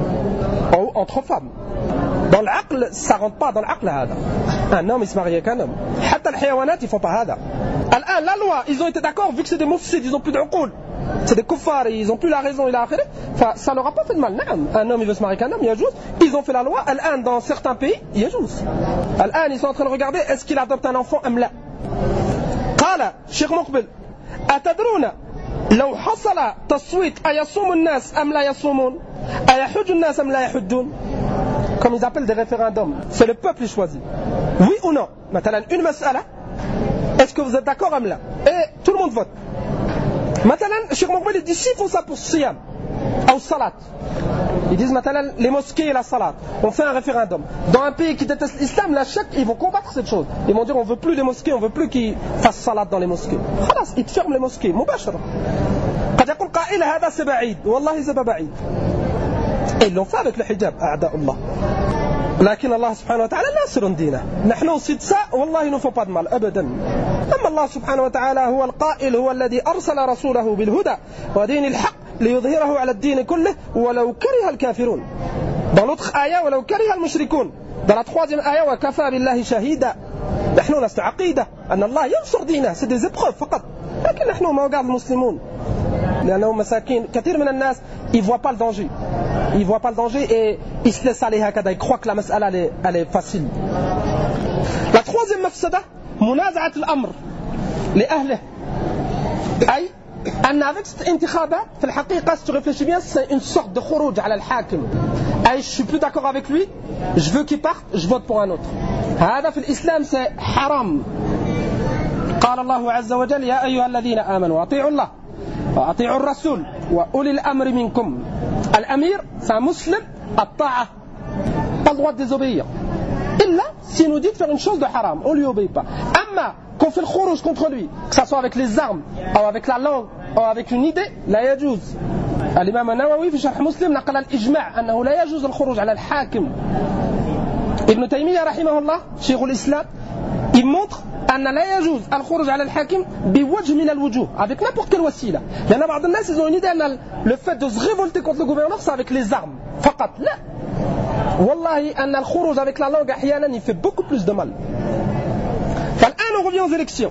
ou entre femmes. Dans l'aql, ça rentre pas dans l'aql هذا. Un homme il se marie avec un homme. حتى الحيوانات ils font pas هذا. الآن la loi ils ont été d'accord vu que c'est des mufsid, ils ont plus d'uqul. C'est des kuffars, ils ont plus la raison, il a akhiri. Ça leur a pas fait de mal. نعم. Un homme il veut se marier avec un homme, يجوز. Ils ont fait la loi. الآن dans certains pays, يجوز. الآن ils sont en train de regarder est-ce qu'il adopte un enfant أم لا. قال الشيخ مقبل أتدرون لو حصل تصويت أيصوم الناس أم لا يصومون أيحج الناس أم لا يحجون. Comme ils appellent des référendums, c'est le peuple qui choisit. Oui ou non. Maintenant, une mas'ala, est-ce que vous êtes d'accord ou là? Et tout le monde vote. Maintenant, Cheikh Moukbel dit s'ils font ça pour Siyam ou Salat, ils disent maintenant les mosquées et la Salat, on fait un référendum. Dans un pays qui déteste l'islam, la chèque, ils vont combattre cette chose. Ils vont dire on veut plus les mosquées, on veut plus qu'ils fassent Salat dans les mosquées. Khalas, ils te ferment les mosquées, مباشرة. قد يقول قائل هذا سبعيد والله سبب بعيد. Et ils l'ont fait avec le hijab, أعداء الله. لكن الله سبحانه وتعالى ناصر دينه. نحن وصيد ساء والله نفو pas de mal أبدا. أما الله سبحانه وتعالى هو القائل هو الذي أرسل رسوله بالهدى ودين الحق ليظهره على الدين كله ولو كره الكافرون. Dans l'autre ayah ولو كره المشركون. Dans la troisième ayah وكفى بالله شهيدا. نحن نستع عقيدة أن الله ينصر دينه. C'est des épreuves فقط. لكن نحن ما وقع المسلمون. لأنهم مساكين كثير من الناس ils voient pas le danger. Ils voient pas le danger et ils se laissent aller hakada. Ils croient que la mas'ala elle est facile. La troisième mafsada, منازعة الأمر لأهله. أي أن avec cette intikhaba, في الحقيقة si tu réfléchis bien, c'est une sorte de khuruj على الحاكم. أي je suis plus d'accord avec lui, je veux qu'il parte, je vote pour un autre. هذا في الإسلام c'est حرام. قال الله عز وجل يا أيها الذين آمنوا أطيعوا الله وأطيعوا الرسول وأولي الأمر منكم. L'amir, c'est un musulman, at-ta'a, pas le droit de désobéir. Illa, s'il nous dit de faire une chose de haram, on ne lui obéit pas. Amma, qu'on fait le khuruj contre lui, que ce soit avec les armes, ou avec la langue, ou avec une idée, la yajouz. L'imam al-Nawawi, في شرح مسلم, نقل الإجماع أنه لا يجوز الخروج على الحاكم. Ibn Taymiyyah, rahimahullah, شيخ الإسلام, il montre أن لا يجوز الخروج على الحاكم بوجه من الوجوه avec n'importe quelle وسيلة. لأن بعض الناس ils ont une idée أن le fait de se révolter contre le gouverneur c'est avec les armes فقط. لا والله أن الخروج avec la langue أحيانا il fait beaucoup plus de mal. فالآن on revient aux élections.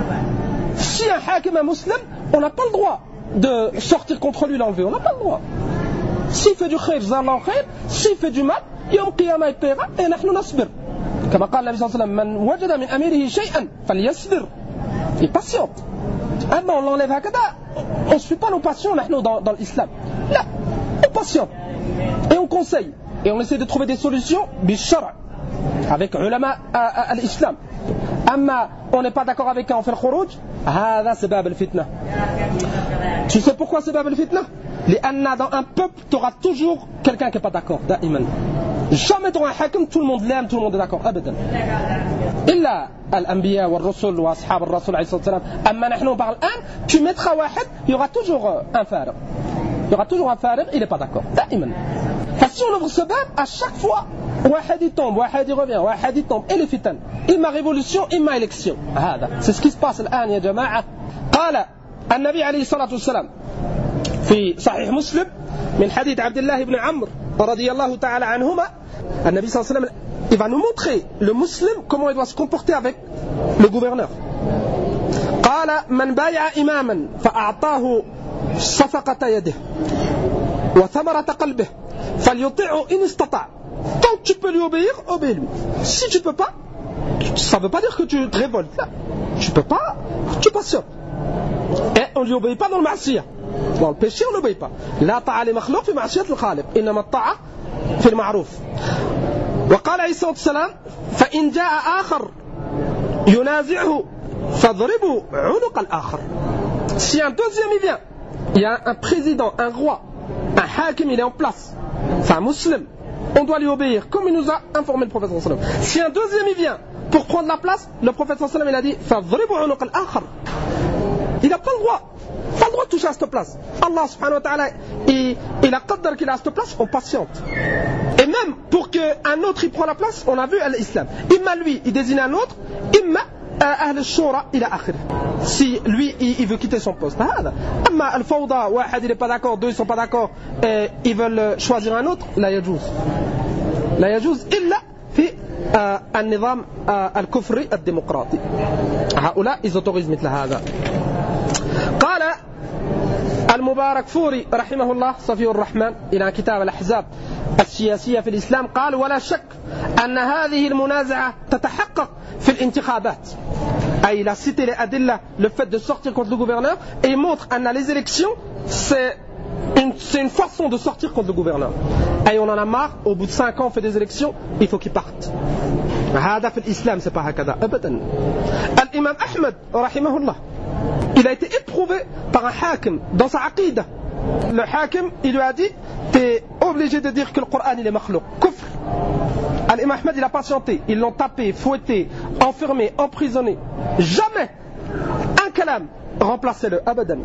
Si un hakim est musulman, on n'a pas le droit de sortir contre lui, l'enlever. On n'a pas le droit. S'il fait du khayr, jazallahu khayr. S'il fait du mal, يوم قيامة يبقى et نحن نصبر. كما قال النبي صلى الله عليه وسلم من وجد من أميره شيئا فليصبر. Il patiente. Ah ben on l'enlève هكذا. On ne suit pas nos passions نحن dans l'islam. Là, on patiente. Et on conseille. Et on essaie de trouver des solutions بالشرع. Avec ulama l'islam. أما on n'est pas d'accord avec eux, on fait le khuruj. هذا سبب الفتنة. Tu sais pourquoi c'est bab al-fitna? Dans un peuple, tu auras toujours quelqu'un qui n'est pas d'accord. Jamais tu auras un hakim, tout le monde l'aime, tout le monde est d'accord. Abadan. Illa al-anbiya wa al-rusul wa ashab al-rasul alayhi salam. Amma nahnu par l'an, tu mettras wahid, il y aura toujours un fariq. Il y aura toujours un fariq, il n'est pas d'accord. Da'iman. Si on ouvre ce bab, à chaque fois, wahid il tombe, wahid il revient, wahid il tombe. Et les fitan. Imma révolution, imma élection. C'est ce qui se passe l'an, ya jama'a. قال النبي عليه الصلاة والسلام في صحيح مسلم من حديث عبد الله بن عمرو رضي الله تعالى عنهما النبي صلى الله عليه وسلم il va nous montrer le musulman comment il doit se comporter avec le gouverneur. قال من بايع إماما فأعطاه صفقة يده وثمرة قلبه فليطيعه إن استطاع. Tant que tu peux lui obéir, obéis-lui. Si tu peux pas, ça veut pas dire que tu te révoltes là. Tu peux pas, tu patientes. Et on ne lui obéit pas dans le ma'siyah. Dans le péché, on n'obéit pas. لا طاعة لمخلوق في معصية الخالق إنما الطاعة في المعروف. وقال عليه الصلاة والسلام فإن جاء آخر ينازعه فاضربوا عنق الآخر. Si un deuxième il vient, il y a un président, un roi, un hakim, il est en place, c'est un musulman, on doit lui obéir, comme il nous a informé le prophète sallallahu alayhi wa sallam. Si un deuxième il vient pour prendre la place, le prophète sallallahu alayhi wa sallam il a dit فاضربوا عنق الآخر. Il n'a pas le droit. Pas le droit de toucher à cette place. Allah subhanahu wa ta'ala, il a qaddar qu'il a cette place, on patiente. Et même pour qu'un autre il prend la place, on a vu l'islam. Imma lui, il désigne un autre, imma ahl al-shura ila akhir. Si lui, il veut quitter son poste. Amma al-fawda, wahad il n'est pas d'accord, deux ils sont pas d'accord, et ils veulent choisir un autre, la yajouz. La yajouz illa fi النظام الكفري الديمقراطي. هؤلاء ils autorisent مثل هذا. قال المبارك فوري رحمه الله صفي الرحمن إلى كتاب الأحزاب السياسية في الإسلام قال ولا شك أن هذه المنازعة تتحقق في الانتخابات. أي la cité les adilla, le fait de sortir contre le gouverneur, et il montre أن les élections c'est une façon de sortir contre le gouverneur. Et on en a marre, au bout de 5 ans on fait des élections, il faut qu'ils partent. هذا في الإسلام c'est pas هكذا أبدا. الإمام أحمد رحمه الله il a été éprouvé par un hakim dans sa aqidah. Le hakim il lui a dit t'es obligé de dire que le Coran il est makhlouq, kufr. L'imam Ahmed il a patienté, ils l'ont tapé, fouetté, enfermé, emprisonné. Jamais un kalam, remplacez-le abadan.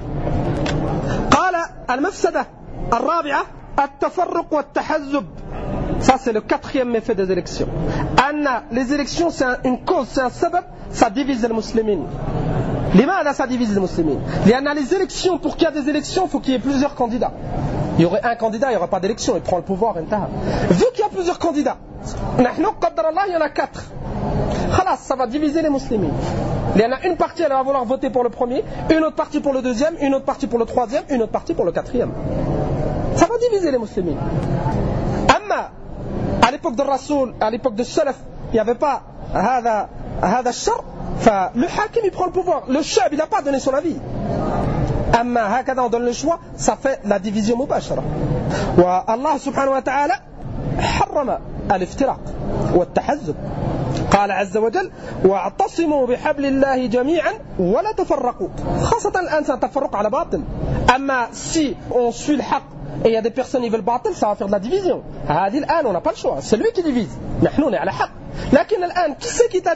قال المفسدة الرابعة التفرق والتحزب. Ça c'est le 4e méfait des élections. Anna, les élections c'est une cause, c'est un sabab, ça divise les musulmans. لماذا ça divise les musulmans? لأن les élections, pour qu'il y ait des élections, il faut qu'il y ait plusieurs candidats. Il y aurait un candidat, il n'y aura pas d'élection, il prend le pouvoir. Vu qu'il y a plusieurs candidats, نحن قدر الله il y en a 4. خلاص, ça va diviser les musulmans. Il y en a une partie, elle va vouloir voter pour le premier, une autre partie pour le deuxième, une autre partie pour le troisième, une autre partie pour le quatrième. Ça va diviser les musulmans. Amma, à l'époque de Rasoul, à l'époque de Salaf, il n'y avait pas هذا الشر. Le hakim il prend le pouvoir, le chab il n'a pas donné son avis. Amma hakada on donne le choix, ça fait la division mubashara. Wa Allah subhanahu wa ta'ala harrama al-iftiraq wa al-tahazzub. قال عز وجل واعتصموا بحبل الله جميعا ولا تفرقوا. خاصة الآن c'est un tafarruq على باطل. Amma si on suit le haqq et il y a des personnes qui veulent batil, ça va faire de la division. هذه الآن on n'a pas le choix, c'est lui qui divise. نحن on est على حق. لكن الآن qui c'est qui t'a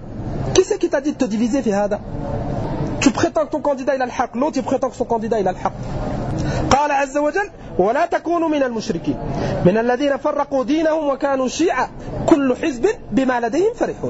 dit de te diviser في هذا? Tu prétends que ton candidat il a le haq, l'autre il prétend que son candidat il a le haq. قال عز وجل ولا تكونوا من المشركين من الذين فرقوا دينهم وكانوا شيعا كل حزب بما لديهم فرحون.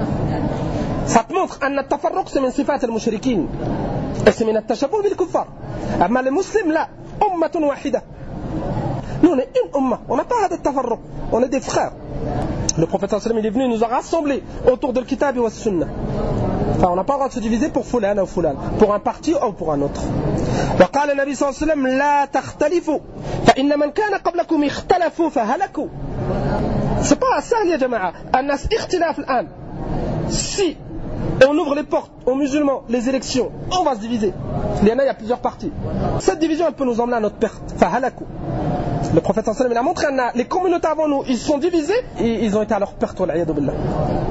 Ça te montre أن التفرق c'est من صفات المشركين et c'est من التشبه بالكفار. أما les musulmans là أمة واحدة. Nous on est une umma, on n'a pas هذا التفرق, on est des frères. Le prophète sallallahu alayhi wa sallam il est venu, il nous a rassemblés autour de l'kitab wa sunnah. Enfin, on n'a pas le droit de se diviser pour fulan ou fulan, pour un parti ou pour un autre. وقال النبي صلى الله عليه وسلم لا تختلفوا فإن من كان قبلكم اختلفوا فهلكوا. C'est pas ça يا جماعة. الناس اختلاف الآن. Si on ouvre les portes aux musulmans, les élections, on va se diviser. Il y a plusieurs partis. Cette division elle peut nous emmener à notre perte. فهلكوا. Le prophète sallallahu alayhi wa sallam il a montré que les communautés avant nous, ils sont divisés et ils ont été à leur perte. والعياذ بالله.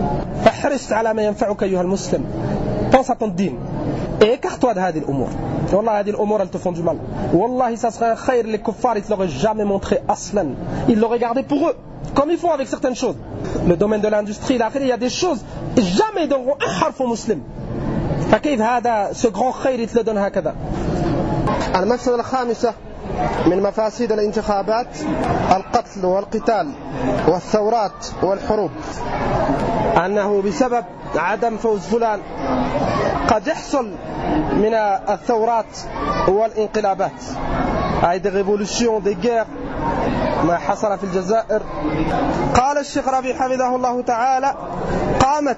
فاحرص على ما ينفعك أيها المسلم. Pense à ton dîn et écarte-toi de هذه الأمور. Wallah, هذه الأمور elles te font du mal. Wallah, ça serait un khayr, les kuffars, ils ne l'auraient jamais montré aslan. Ils l'auraient gardé pour eux, comme ils font avec certaines choses. Le domaine de l'industrie, il y a des choses, jamais ils donneront un harf aux musulmans. فكيف هذا ce grand khayr il te le donne هكذا. المسألة الخامسة من مفاسد الانتخابات القتل والقتال والثورات والحروب. أنه بسبب عدم فوز فلان قد يحصل من الثورات والانقلابات. أي des révolutions, des guerres ما حصل في الجزائر. قال الشيخ ربيع حفظه الله تعالى: قامت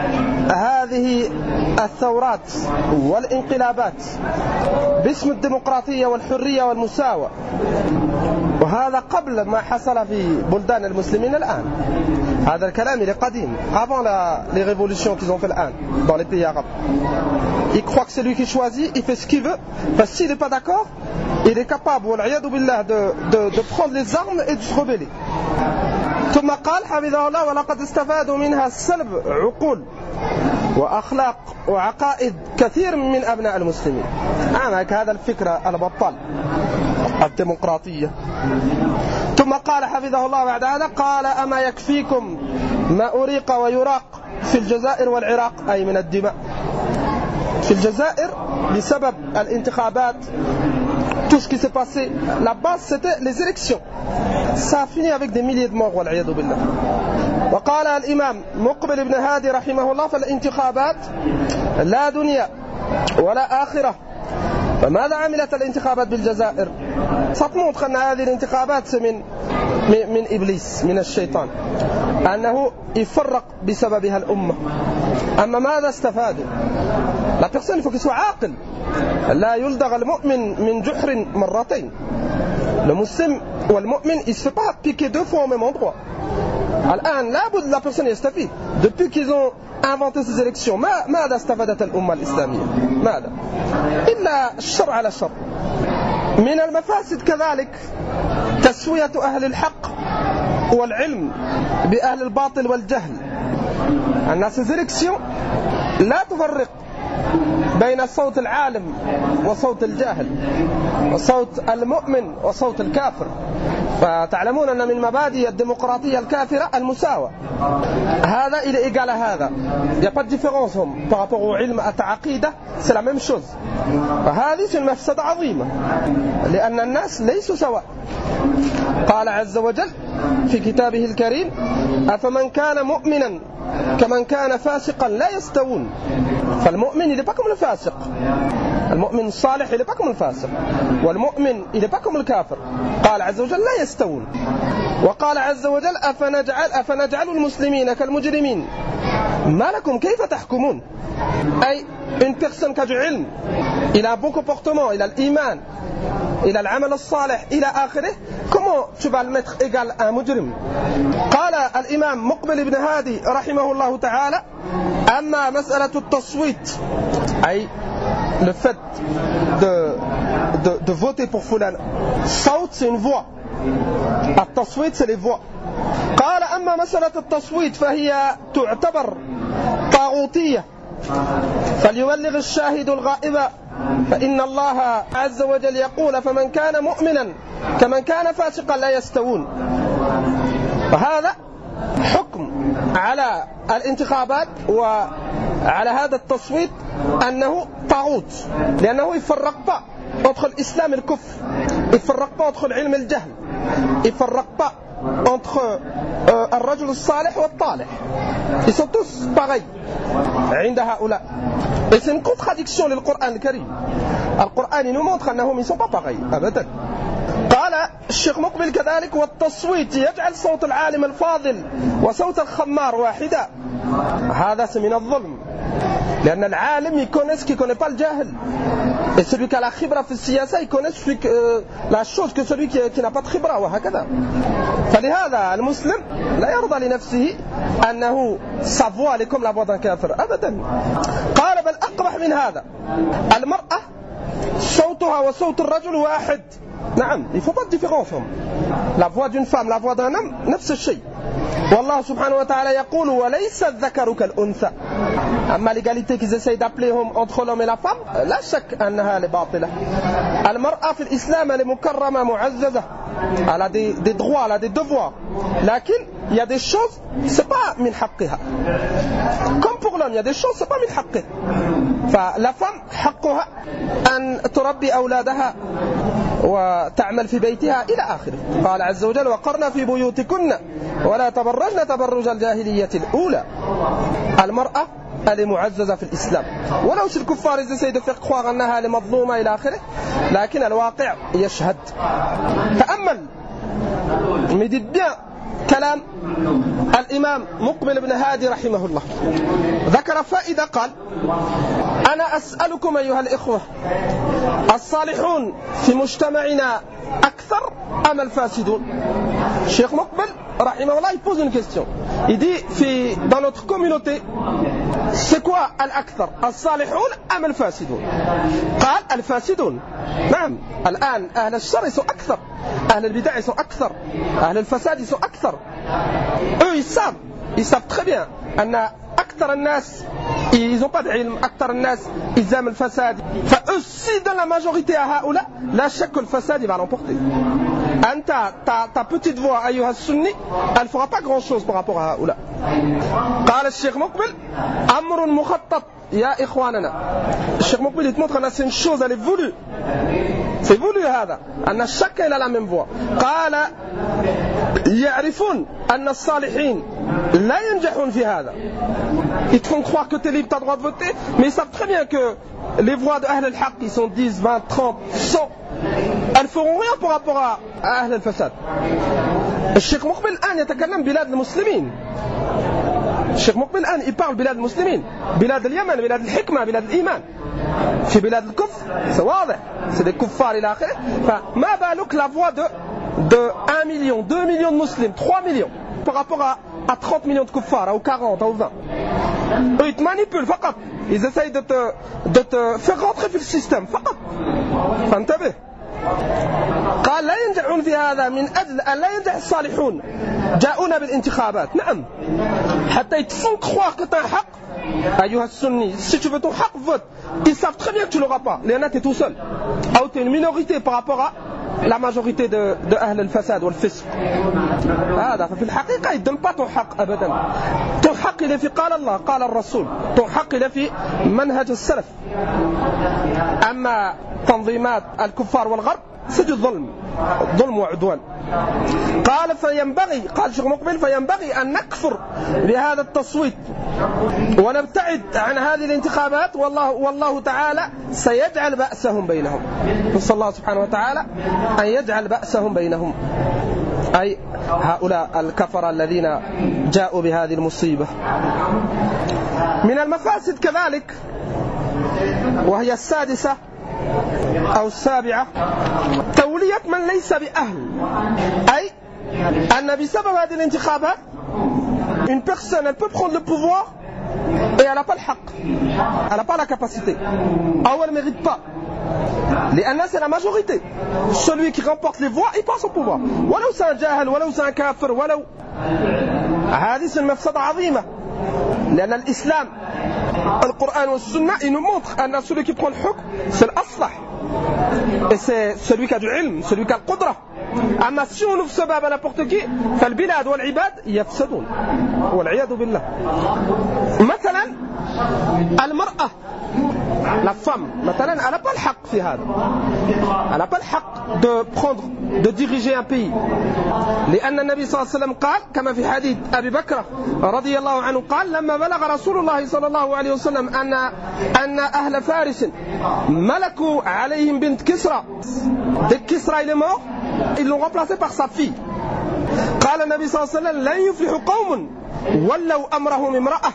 هذه الثورات والانقلابات باسم الديمقراطية والحرية والمساواة، وهذا قبل ما حصل في بلدان المسلمين الآن. هذا الكلام il est قديم, avant les révolutions qu'ils ont fait الآن dans les pays arabes. Il croit que c'est lui qui choisit, il fait ce qu'il veut, parce que s'il n'est pas d'accord, il est capable والعياذ بالله de prendre les armes et de se rebeller. ثم قال حفظه الله: ولقد استفادوا منها السلب عقول وأخلاق وعقائد كثير من أبناء المسلمين. هذا الفكرة البطال الديمقراطية. ثم قال حفظه الله بعد هذا: قال: أما يكفيكم ما أريق ويراق في الجزائر والعراق، أي من الدماء. في الجزائر بسبب الانتخابات, tout ce qui s'est passé, la base c'était les élections. Ça a fini avec des milliers de morts والعياذ بالله. وقال الإمام مقبل بن هادي رحمه الله: فالانتخابات لا دنيا ولا آخرة. فماذا عملت الانتخابات بالجزائر؟ ستموت أن هذه الانتخابات من إبليس, من الشيطان, أنه يفرق بسببها الأمة. أما ماذا استفادوا؟ La personne, il faut qu'il soit عاقل. لا يلدغ المؤمن من جحر مرتين. Le musulman ou le mu'min, il ne se fait pas piquer deux fois au même endroit. الآن لابد la personne يستفيد. Depuis qu'ils ont inventé ces élections, ماذا استفادت الأمة الإسلامية؟ ماذا؟ إلا الشر على الشر. من المفاسد كذلك تسوية أهل الحق والعلم بأهل الباطل والجهل. أن ces élections لا تفرق بين صوت العالم وصوت الجاهل, وصوت المؤمن وصوت الكافر. فتعلمون أن من مبادئ الديمقراطية الكافرة المساواة. هذا il est égal à هذا. Il n'y a pas de différence par rapport au علم العقيدة, c'est la même chose. فهذه c'est une مفسدة عظيمة, لأن الناس ليسوا سواء. قال عز وجل في كتابه الكريم: أفمن كان مؤمنا كمن كان فاسقا لا يستوون. فالمؤمن il n'est pas comme le فاسق. المؤمن الصالح il n'est pas comme le فاسق, والمؤمن il n'est pas comme le كافر. قال عز وجل: لا يستوون. وقال عز وجل: أفنجعل المسلمين كالمجرمين ما لكم كيف تحكمون. أي une personne qui a du علم, il a un bon comportement, il a l'iman, il a العمل الصالح إلى آخره, comment tu vas le mettre égal à un mujrim? قال الإمام مقبل بن هادي رحمه الله تعالى: أما مسألة التصويت, أي le fait de voter pour fulan. صوت c'est une voix, التصويت c'est les voix. قال: أما مسألة التصويت فهي تعتبر طاغوتية, فليبلغ الشاهد الغائب، فإن الله عز وجل يقول: فمن كان مؤمنا كمن كان فاسقا لا يستوون. فهذا حكم على الانتخابات وعلى هذا التصويت أنه طاغوت, لأنه يفرق pas entre l'islam et le kufr, يفرق pas entre العلم et le jahl, يفرق pas entre الرجل الصالح والطالح. Ils sont tous pareils عند هؤلاء. Et c'est une contradiction du Coran le Karim. Le Coran nous montre qu'ils ne sont pas pareils. أبدا. قال الشيخ مقبل كذلك: والتصويت يجعل صوت العالم الفاضل وصوت الخمار واحدا. هذا من الظلم, لأن العالم يكونس qui connaît pas le jahil, et celui qui a la khibra في السياسة يكونس la chose que celui qui n'a pas de khibra, وهكذا. فلهذا المسلم لا يرضى لنفسه أنه sa voix est comme la voix d'un kafir أبدا. قال: بل أقبح من هذا, المرأة صوتها وصوت الرجل واحد. نعم, il ne faut pas de différence. La voix d'une femme, la voix d'un homme, نفس الشيء. والله سبحانه وتعالى يقول: وليس الذكر كالأنثى. أما l'égalité qu'ils essayent d'appeler entre l'homme et la femme, لا شك أنها باطلة. المرأة في الإسلام elle est مكرمة معززة, elle a des droits, elle a des devoirs. لكن il y a des choses, c'est pas من حقها. Comme pour l'homme, il y a des choses, c'est pas من حقها. فلا femme حقها أن تربي أولادها وتعمل في بيتها إلى آخره. قال عز وجل وقرن في بيوتكن ولا تبرجن تبرج الجاهلية الأولى. المرأة elle est معززة في الإسلام. ولو الكفار essaient de faire croire أنها مظلومة إلى آخره, لكن الواقع يشهد. تأمل مدد bien كلام الإمام مقبل بن هادي رحمه الله. ذكر فائدة قال أنا أسألكم أيها الإخوة الصالحون في مجتمعنا أكثر أم الفاسدون. الشيخ مقبل رحمه الله il pose une question. Il dit dans notre communauté c'est quoi الأكثر الصالحون أم الفاسدون. قال الفاسدون. نعم الآن أهل الشر sont أكثر, أهل البدع sont أكثر, أهل الفساد sont أكثر. Eux ils savent très bien أن أكثر الناس ils n'ont pas d'ilm, أكثر الناس ils aiment le fasad. فeux si dans la majorité à هؤلاء لا شك que le fasad il va l'emporter. ta petite voix أيها السني elle fera pas grand chose par rapport à هؤلاء. قال الشيخ مقبل أمر مخطط يا إخواننا. الشيخ مقبل il te montre que c'est une chose, elle est voulue, c'est voulu هذا أن chacun il a la même voix. قال يعرفون أن الصالحين لا ينجحون في هذا. Ils te font croire que tu es libre, tu as le droit de voter, mais ils savent très bien que les voix de Ahl al-Haq, ils sont 10, 20, 30, 100, elles feront rien par rapport à Ahl al-Fasad. الشيخ مقبل الآن يتكلم بلاد المسلمين. الشيخ مقبل الآن il parle بلاد المسلمين, بلاد اليمن, بلاد الحكمة, بلاد الإيمان. في بلاد الكفر c'est واضح, c'est des kuffars إلى آخره. فما بالك la voix de 1 million, 2 millions de musulmans, 3 millions par rapport à 30 millions de kuffars, ou 40, ou 20. Eux ils te manipulent, فقط. Ils essayent de te faire rentrer dans le système, فقط. فانتبه. قال لا ينجحون في هذا من أجل أن لا ينجح الصالحون جاءونا بالانتخابات. نعم حتى يتفون croire que tu as un حق أيها السني. Si tu veux ton حق, vote. Ils savent très bien que tu l'auras pas. Léana, tu es tout seul. Ou tu es une minorité par rapport à la majorité de أهل الفساد والفسق. هذا ففي الحقيقة يدل pas ton حق أبدا. ton حق il est في قال الله قال الرسول. ton حق il est في منهج السلف. أما تنظيمات الكفار والغرب c'est du ظلم وعدوان. قال الشيخ مقبل فينبغي أن نكفر بهذا التصويت ونبتعد عن هذه الانتخابات, والله تعالى سيجعل بأسهم بينهم. نسأل الله سبحانه وتعالى أن يجعل بأسهم بينهم, أي هؤلاء الكفر الذين جاءوا بهذه المصيبة. من المفاسد كذلك وهي السادسة أو السابعة تولية من ليس بأهل. أي أن بسبب هذه الانتخابات une personne elle peut prendre le pouvoir et elle n'a pas le حق, elle n'a pas la capacité, ou elle ne mérite pas. لأن c'est la majorité. Celui qui remporte les voix il passe au pouvoir, ولو c'est un جاهل, ولو c'est un كافر, ولو. هذه c'est une مفسدة عظيمة. لأن الإسلام القرآن والسنة il nous montre أن celui qui prend le حكم c'est l'أصلح, et c'est celui qui a du ilm, celui qui a le قدرة. أما si on ouvre ce bab à n'importe qui فالبلاد والعباد يفسدون والعياذ بالله. مثلا المرأة, la femme مثلا elle n'a pas le حق في هذا, elle n'a pas le حق de diriger un pays. لأن النبي صلى الله عليه وسلم قال كما في حديث أبي بكر رضي الله عنه قال لما بلغ رسول الله صلى الله عليه وسلم أن أهل فارس ملكوا عليهم بنت كسرى. dès que Kisra il est mort, ils l'ont remplacé par sa fille. قال النبي صلى الله عليه وسلم لن يفلح قوم ولوا أمرهم امرأة.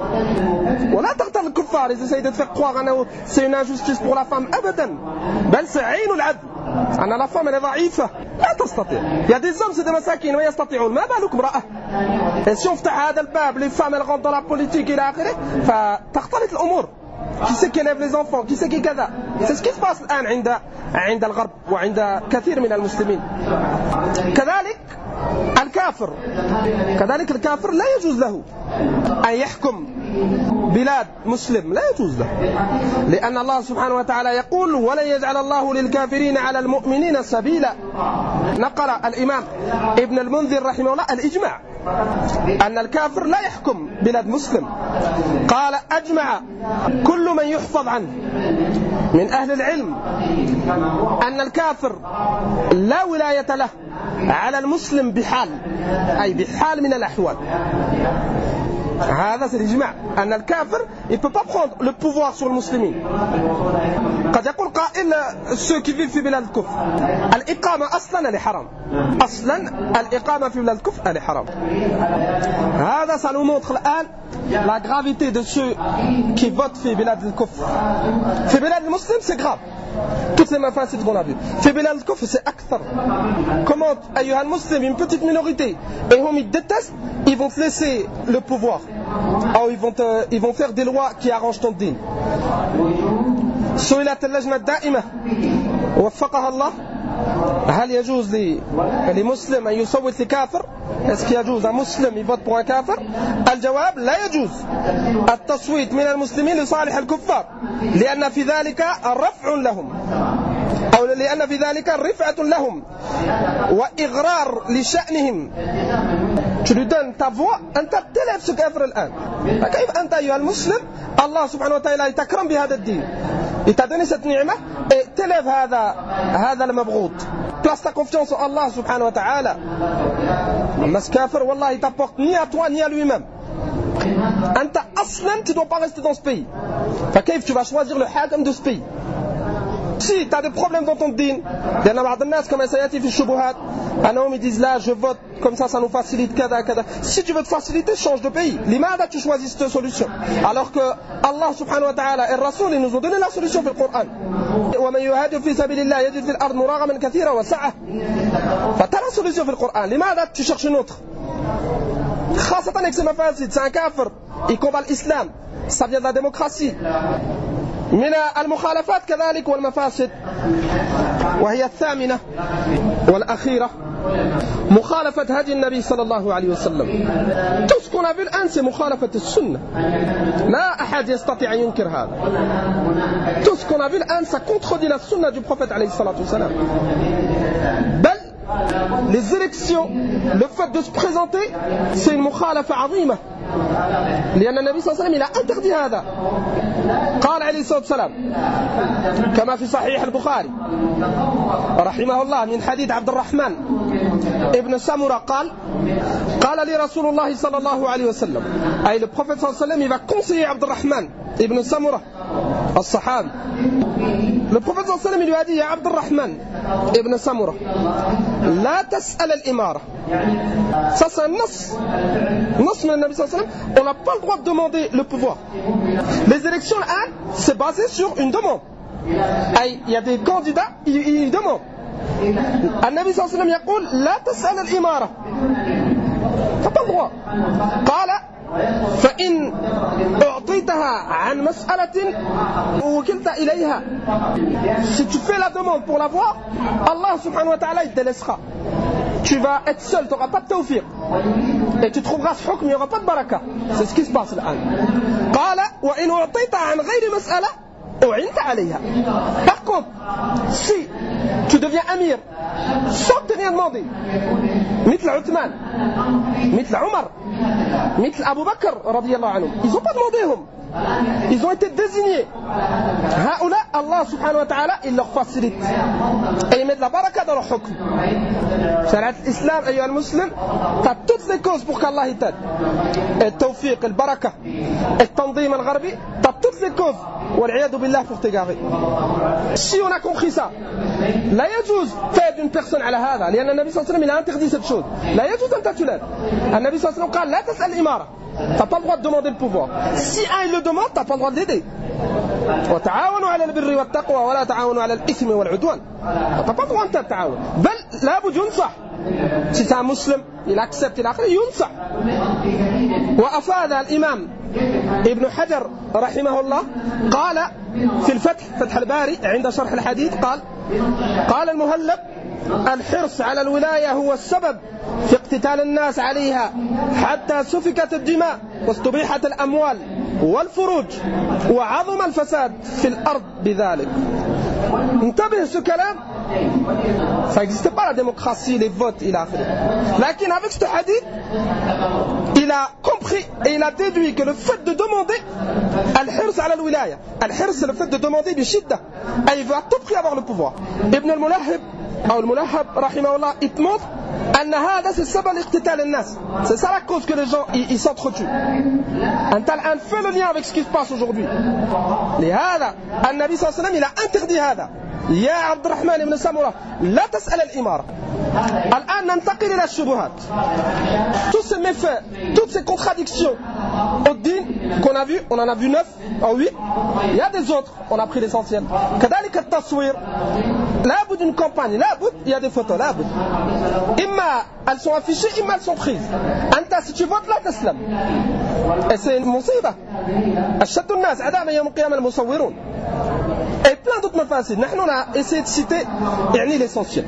ولا تغتر الكفار, ils essayent de te faire croire que c'est une injustice pour la femme. أبدا, بل c'est عين العدل. أن la femme elle est ضعيفة لا تستطيع. Il y a des hommes c'est des مساكين ما يستطيعون, ما بالك امرأة. Et si on فتح هذا الباب, les femmes elles rentrent dans la politique إلى آخره, فتختلط الأمور. Qui c'est qui élève les enfants, qui c'est qui كذا. C'est ce qui se passe الآن عند الغرب وعند كثير من المسلمين. كذلك الكافر لا يجوز له أن يحكم بلاد مسلم لا يجوز له، لأن الله سبحانه وتعالى يقول ولن يجعل الله للكافرين على المؤمنين سبيلا. نقل الإمام ابن المنذر رحمه الله الإجماع أن الكافر لا يحكم بلاد مسلم. قال أجمع كل من يحفظ عنه من أهل العلم أن الكافر لا ولاية له على المسلم بحال، أي بحال من الأحوال. هذا الإجماع أن الكافر il peut pas prendre le pouvoir sur المسلمين. قد يقول قائل ceux qui vivent في بلاد الكفر الإقامة أصلا لحرام، أصلا الإقامة في بلاد الكفر لحرام. هذا ça nous montre الآن la gravité de ceux qui votent في بلاد الكفر. في بلاد المسلم c'est grave. Toutes les mafasid qu'on a vues. في بلاد الكفر c'est أكثر. Comment أيها المسلم une petite minorité et whom ils détestent, ils vont te laisser le pouvoir. Ou ils vont faire des lois qui arrangent ton dîn. سئلت اللجنة الدائمة وفقها الله هل يجوز لمسلم أن يصوت لكافر؟ Est-ce qu'il يجوز un مسلم يفوت pour un كافر؟ الجواب لا يجوز التصويت من المسلمين لصالح الكفار، لأن في ذلك رفع لهم، أو لأن في ذلك رفعة لهم وإغرار لشأنهم. Tu lui donnes ta voix, أنت تلعب ce كافر الآن. كيف أنت أيها المسلم الله سبحانه وتعالى يتكرم بهذا الدين، il t'a donné cette ni'ma et t'élève هذا المبغوض. Place ta confiance en Allah subhanahu wa ta'ala. Mais ce kafir, wallah, il t'apporte ni à toi ni à lui-même. أنت أصلا tu ne dois pas rester dans ce pays. فكيف tu vas choisir le hakam de ce pays? Si tu as des problèmes dans ton dîn, il y en a بعض الناس كما سيأتي في الشبهات أنهم ils disent là je vote comme ça nous facilite كذا كذا. Si tu veux te faciliter, change de pays. لماذا tu choisis cette solution alors que Allah subhanahu wa ta'ala et Rasoul nous ont donné la solution في القرآن. ومن يهاجر في سبيل الله يجد في الأرض مراغما كثيرا وسعة. فtu as la solution في القرآن. لماذا tu cherches une autre؟ خاصة avec ces mafasid, c'est un kafir, il combat l'islam, ça vient de la démocratie. من المخالفات كذلك والمفاسد، وهي الثامنة والأخيرة مخالفة هدي النبي صلى الله عليه وسلم. Tout ce qu'on a vu الآن c'est مخالفة السنة، لا أحد يستطيع أن ينكر هذا. Tout ce qu'on a vu الآن ça contredit la sunna du prophète عليه الصلاة والسلام. بل les élections, le fait de se présenter, c'est une مخالفة عظيمة، لأن النبي صلى الله عليه وسلم il a interdit هذا. قال عليه الصلاة والسلام كما في صحيح البخاري رحمه الله من حديث عبد الرحمن ابن سمرة قال لي رسول الله صلى الله عليه وسلم، أي le prophète صلى الله عليه وسلم il va conseiller عبد الرحمن ابن سمرة الصحابي. Le prophète صلى الله عليه وسلم il lui a dit يا عبد الرحمن ابن سمرة لا تسأل الإمارة. Ça c'est un نص من النبي صلى الله عليه وسلم. On n'a pas le droit de demander le pouvoir. Les élections là, c'est basé sur une demande. Il y a des candidats, ils demandent. النبي صلى الله عليه وسلم يقول لا تسأل الإمارة. T'as pas le droit. قال فإن أعطيتها عن مسألة وكلت إليها. Si tu fais la demande pour l'avoir, Allah subhanahu wa ta'ala il te laissera. Tu vas être seul, tu n'auras pas de tawfiq. Et tu trouveras ce hukm, il n'y aura pas de baraka. C'est ce qui se passe là. قال وإن أعطيتها عن غير مسألة أعنت عليها. Par contre, si tu deviens amir sans te rien demander, مثل عثمان مثل عمر مثل أبو بكر رضي الله عنهم, ils n'ont pas demandé هم, ils ont été désignés. هؤلاء Allah subhanahu wa ta'ala il leur facilite et ils mettent la baraka dans leur hukm. شريعة الإسلام أيها المسلم t'as toutes les causes pour qu'Allah il t'aide. التوفيق, البركة, التنظيم الغربي, t'as toutes les causes والعياذ بالله pour t'égarer. Si on a compris ça, لا يجوز فائد une personne على هذا, لأن النبي صلى الله عليه وسلم il a interdit cette chose. لا يجوز أن تتلال. النبي صلى الله عليه وسلم قال لا تسأل الإمارة. T'as pas le droit de demander le pouvoir. Si un il le demande, t'as pas le droit de l'aider. وتعاونوا على البر والتقوى ولا تعاونوا على الإثم والعدوان. T'as pas le droit de تعاون. بل لابد ينصح. Si c'est un musulman, il accepte الآخر ينصح. وأفاد الإمام ابن حجر رحمه الله قال في الفتح فتح الباري عند شرح الحديث قال المهلب الحرص على الولاية هو السبب في اقتتال الناس عليها حتى سفكت الدماء واستبيحت الأموال والفروج وعظم الفساد في الأرض بذلك. انتبه ce كلام. Ça n'existe pas la démocratie, les votes, il a fait. Lakin avec ce hadith, il a compris et il a déduit que le fait de demander al-hirs ala al-wilaya, al-hirs c'est le fait de demander du shidda, et il veut à tout prix avoir le pouvoir. Ibn al-Mulahhab, ou al-Mulahhab, rahimahullah, il te montre c'est ça la cause que les gens ils s'entretuent. Fais le lien avec ce qui se passe aujourd'hui. لهذا النبي صلى الله عليه وسلم il a interdit هذا. يا عبد الرحمن بن سمرة لا تسأل الإمارة. الآن ننتقل إلى الشبهات. Tous ces méfaits, toutes ces contradictions au din qu'on a vu, on en a vu 9 en 8. Il y a des autres, on a pris l'essentiel. كذلك التصوير. لابد d'une campagne, لابد, il y a des photos, لابد. إما elles sont affichées, إما elles sont prises. أنت si tu votes لا تسلم. Et c'est une مصيبة. أشد الناس عذابا يوم القيامة المصورون. Et plein d'autres mafasid. Nous on a essayé de citer l'essentiel.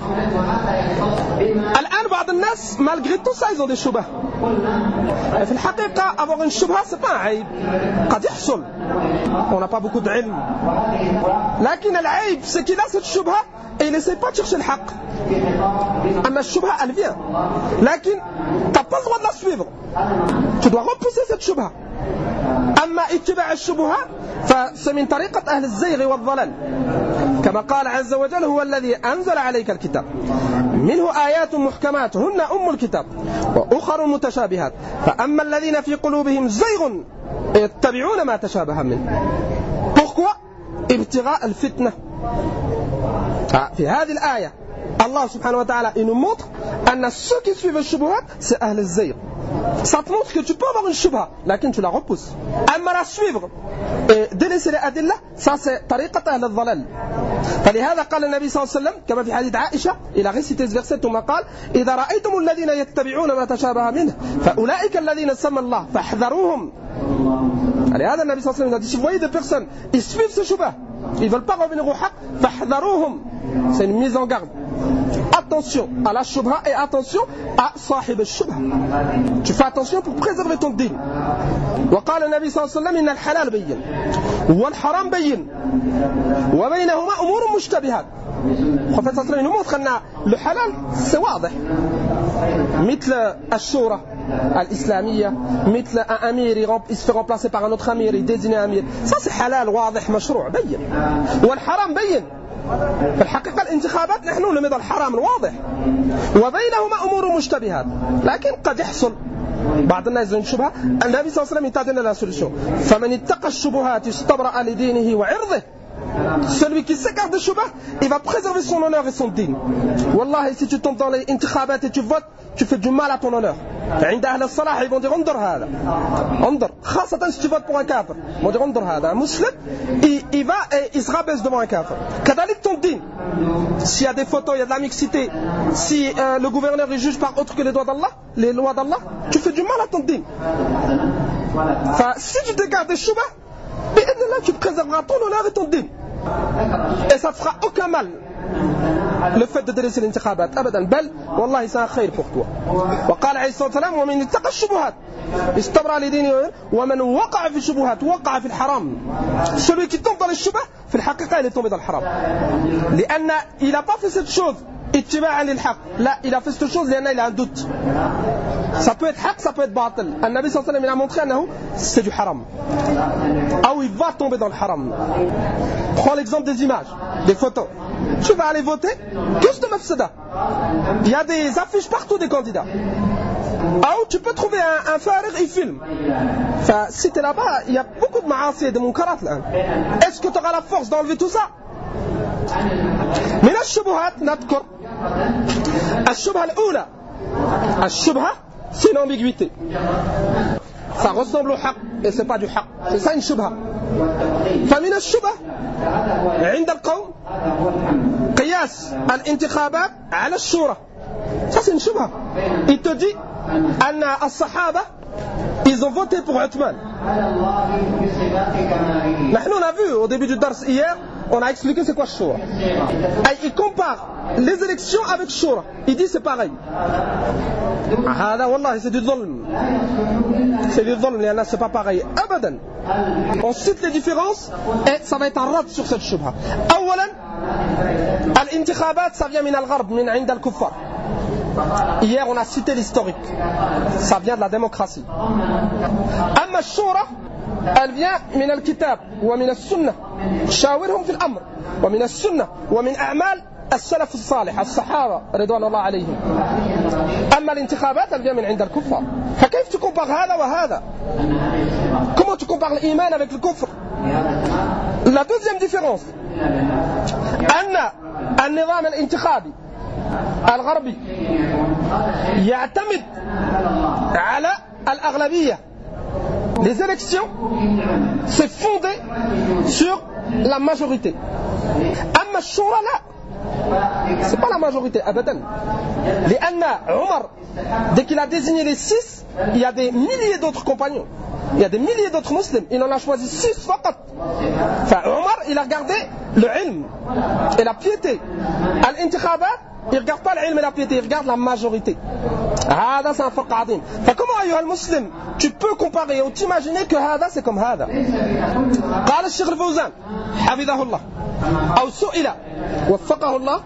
الآن بعض الناس malgré tout ça ils ont des shubha. في الحقيقة avoir une shubha c'est pas un عيب. قد يحصل. On n'a pas beaucoup d'ilm. لكن العيب c'est qu'il a cette shubha et il n'essaie pas de chercher le haqq. أما الشبهة elle vient. لكن t'as pas le droit de la suivre. Tu dois repousser cette shubha. أما اتباع الشبهات فمن طريقة أهل الزيغ والضلال كما قال عز وجل هو الذي أنزل عليك الكتاب منه آيات محكمات هن أم الكتاب وأخر متشابهات فأما الذين في قلوبهم زيغ يتبعون ما تشابه منه. Pourquoi ابتغاء الفتنة. في هذه الآية Allah subhanahu wa ta'ala il nous montre que ceux qui suivent le shubuhat c'est Ahl al-Zayr. Ça te montre que tu peux avoir une shubha lakin tu la repousses. Amma la suivre et délaisser les adilla ça c'est tariqat Ahl al-Dhalal. فلهذا قال النبي صلى الله عليه وسلم كما في حديث عائشة il a récité ce verset ثم قال إذا رأيتم الذين يتبعون ما تشابه منه فأولئك الذين سمى الله فاحذروهم. فلهذا النبي صلى الله عليه وسلم a dit si vous voyez des personnes ils suivent ce shubha ils veulent pas revenir au haqq فاحذروهم. C'est une mise en garde. Attention à la shubha et attention à sahib al-shubha. Tu fais attention pour préserver ton din. وقال النبي صلى الله عليه وسلم إن الحلال بين والحرام بين وبينهما أمور مشتبهات. النبي صلى الله عليه وسلم nous montre que le halal c'est واضح. مثل الشورى الإسلامية مثل un amir il se fait remplacer par un autre amir il désigne un amir. Ça c'est halal واضح مشروع بين. والحرام بين. في الحقيقة الانتخابات نحن نمض الحرام الواضح وبينهما أمور مشتبهات لكن قد يحصل بعض الناس يزن شبهة. النبي صلى الله عليه وسلم يتعدنا la solution فمن اتقى الشبهات استبرأ لدينه وعرضه. Celui qui s'écarte de shubha il va préserver son honneur et son din. Wallahi si tu tombes dans les intikhabat et tu votes tu fais du mal à ton honneur. عند أهل الصلاح ils vont dire انظر هذا انظر خاصة si tu votes pour un kafir ils vont dire انظر هذا un musulman il va et il se rabaisse devant un kafir. كذلك ton din s'il y a des photos il y a de la mixité si le gouverneur il juge par autre que les lois d'Allah tu fais du mal à ton din. Si tu t'écartes des shubha tu préserveras ton honneur et ton din et ça ne fera aucun mal le fait de délaisser l'intikhabat abadan bal wallahi c'est un khayr pour toi. وقال عليه الصلاة والسلام ومن اتقى الشبهات استبرأ لدينه ومن وقع في الشبهات وقع في الحرام. Celui qui tombe dans les shubha في الحقيقة il est tombé dans le haram لأن il n'a pas fait cette chose اتباعا للحق لا il a fait cette chose لأن il a un doute. Ça peut être haq, ça peut être batil. Le Nabi sallallahu alayhi wa sallam il a montré que c'est du haram. Ah oui, il va tomber dans le haram. Prends l'exemple des images, des photos. Tu vas aller voter, qu'est-ce de mafsada? Il y a des affiches partout des candidats. Ah tu peux trouver un farir, il filme. Enfin, si tu es là-bas, il y a beaucoup de ma'asi et de munkarat là. Est-ce que tu auras la force d'enlever tout ça? Mais la shubuhat, nadkur. الشبهة الأولى الشبهة c'est une ambiguïté. Ça ressemble au haq et c'est pas du haq. C'est ça une shubha. فمن الشبه عند القوم قياس الانتخابات على الشورى. Ça c'est une shubha. Il te dit أن الصحابة ils ont voté pour Uthman. نحن on a vu au début du dars hier on a expliqué c'est quoi Shura. Il compare les élections avec Shura. Il dit c'est pareil. C'est du dhulm. C'est du dhulm, c'est pas pareil. Abadan. On cite les différences et ça va être un rad sur cette shubha. Awalan, al-intikhabat, ça vient min al-gharb, min inda al-kuffar. Hier on a cité l'historique. Ça vient de la démocratie. Amma shura, elle vient min al-kitab wa min al-sunnah. Shawirhum fil amr. Wa min al-sunnah wa min a'mal السلف الصالح الصحابة رضوان الله عليهم. أما الانتخابات elle vient من عند الكفار. فكيف تكمبار هذا وهذا؟ Comment tu compares l'Iman avec le kufr? La deuxième différence أن النظام الانتخابي الغربي يعتمد على الأغلبية. Les élections c'est fondé sur la majorité. أما الشورى لا. C'est pas la majorité, abadan. لأن Omar, dès qu'il a désigné les 6, il y a des milliers d'autres compagnons. Il y a des milliers d'autres musulmans. Il en a choisi 6 faqat. Enfin, Omar, il a regardé le ilm et la piété. Al-intikhabat, il ne regarde pas le ilm et la piété, il regarde la majorité. هذا c'est un farq عظيم. فكما أيها المسلم, tu peux comparer ou t'imaginer que هذا c'est comme هذا. قال الشيخ الفوزان حفظه الله أو سئل وفقه الله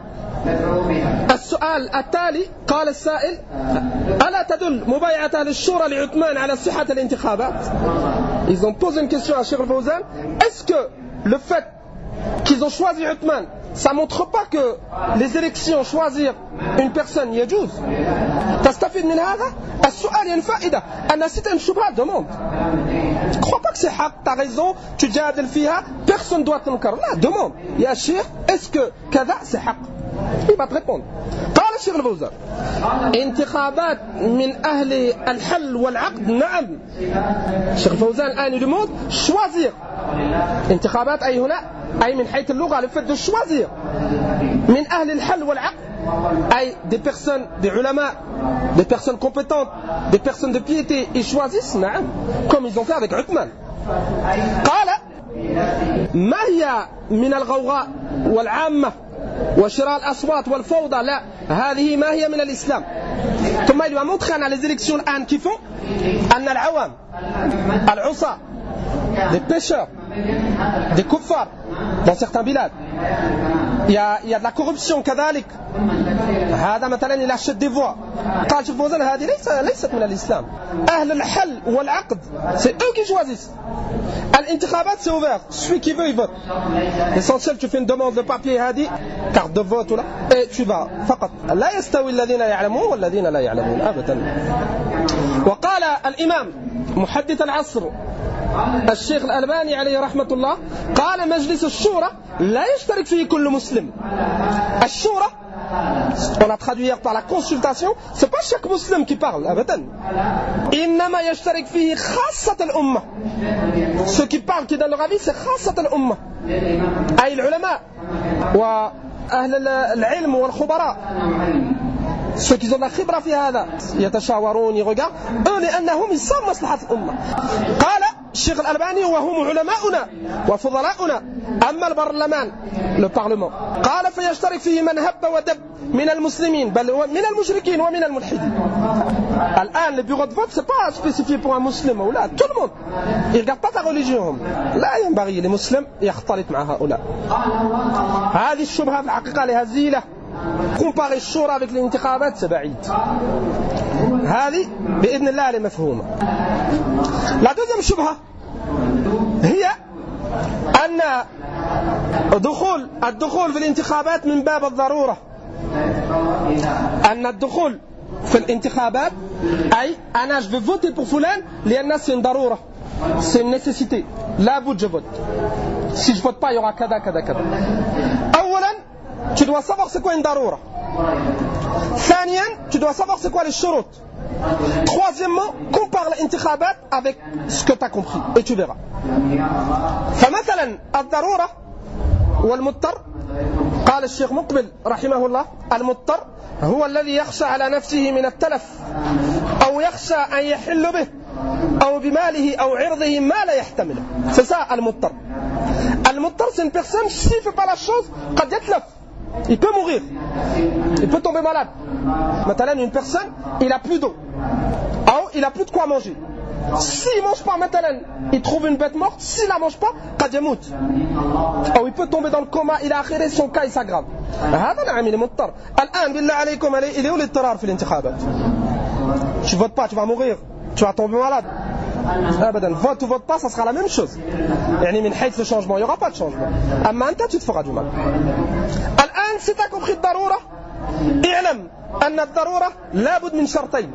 السؤال التالي. قال السائل ألا تدل مبايعة أهل الشورى لعثمان على صحة الانتخابات؟ Ils ont posé une question à Cheikh Al-Fawzan. Est-ce que le fait qu'ils ont choisi Uthman, ça montre pas que les élections choisir une personne يجوز؟ تستفيد من هذا؟ السؤال ينفائدة. أنا سيت une شبهة demande. Crois pas que c'est حق, t'as raison, tu جادل فيها, personne doit تنكر. لا, demande. يا شيخ, est-ce que كذا c'est حق? Il va te répondre. قال الشيخ الفوزان انتخابات من أهل الحل والعقد نعم. الشيخ الفوزان الآن lui demande choisir. انتخابات أي هنا أي من حيث اللغة le fait de choisir من أهل الحل والعقد أي des personnes, des ulama, des personnes compétentes, des personnes de piété, ils choisissent نعم comme ils ont fait avec Uthman. قال ما هي من الغوغاء والعامة وشراء الأصوات والفوضى لا هذه ما هي من الإسلام. ثم il va montrer dans les élections الآن qui font أن العوام العصاة des pêcheurs des kuffars dans certains bilad il y a de la corruption كذلك. هذا مثلا il achète des voix. قال شيخ فوزان هذه ليست من الإسلام. أهل الحل والعقد c'est eux qui choisissent. الانتخابات c'est ouvert, celui qui veut il vote. L'essentiel tu fais une demande de papier هذه carte de vote là et tu vas فقط. لا يستوي الذين يعلمون والذين لا يعلمون أبدا. وقال الإمام محدث العصر الشيخ الألباني عليه رحمة الله قال مجلس الشورى لا يشترك فيه كل مسلم. الشورى on a traduit hier par la consultation, c'est pas chaque musulman qui parle أبدا. إنما يشترك فيه خاصة الأمة. Ceux qui parlent, qui donnent leur avis, c'est خاصة الأمة أي العلماء وأهل العلم والخبراء. Ceux qui ont de la khibra في هذا يتشاورون يغيرون eux لأنهم يصاب مصلحة الأمة. قال الشيخ الألباني وهم علماؤنا وفضلاؤنا. أما البرلمان le parlement قال فيشترك فيه من هب ودب من المسلمين بل من المشركين ومن الملحدين. الآن le bureau de vote c'est pas spécifié pour un musulman ou là tout le monde ils regardent pas ta religion. لا ينبغي لمسلم يختلط مع هؤلاء. هذه الشبهة في الحقيقة لها زيلة. comparer الشورى avec الانتخابات c'est بعيد. هذه بإذن الله لمفهومة. La deuxième شبهة هي أن الدخول في الانتخابات من باب الضرورة. أن الدخول في الانتخابات أي أنا je vais voter pour فلان لأن c'est une ضرورة, c'est une nécessité. لا بد je vote. Si je vote pas il y aura كذا كذا كذا. أولا tu dois savoir c'est quoi une ضرورة. ثانيا tu dois savoir c'est quoi les شروط. Troisièmement, compare l'intikhabat avec ce que tu as compris et tu verras. فمثلا الضرورة والمضطر قال الشيخ مقبل رحمه الله المضطر هو الذي يخشى على نفسه من التلف أو يخشى أن يحل به أو بماله أو عرضه ما لا يحتمله. C'est ça المضطر. Al-Muttar, c'est une personne, s'il ne fait pas la chose, il peut mourir. Il peut tomber malade. Maintenant, une personne, il a plus d'eau. Il a plus de quoi manger. S'il ne mange pas, maintenant, il trouve une bête morte. S'il ne la mange pas, il peut tomber dans le coma. Il a akhiré, son cas, il s'aggrave. Il est où l'ittirar في الانتخابات? Tu votes pas, tu vas mourir. Tu vas tomber malade. Vote ou vote pas, ça sera la même chose. من حيث le changement, il n'y aura pas de changement. أما أنت, tu te feras du mal. الآن, si tu as compris الضرورة, اعلم أن الضرورة لابد من شرطين.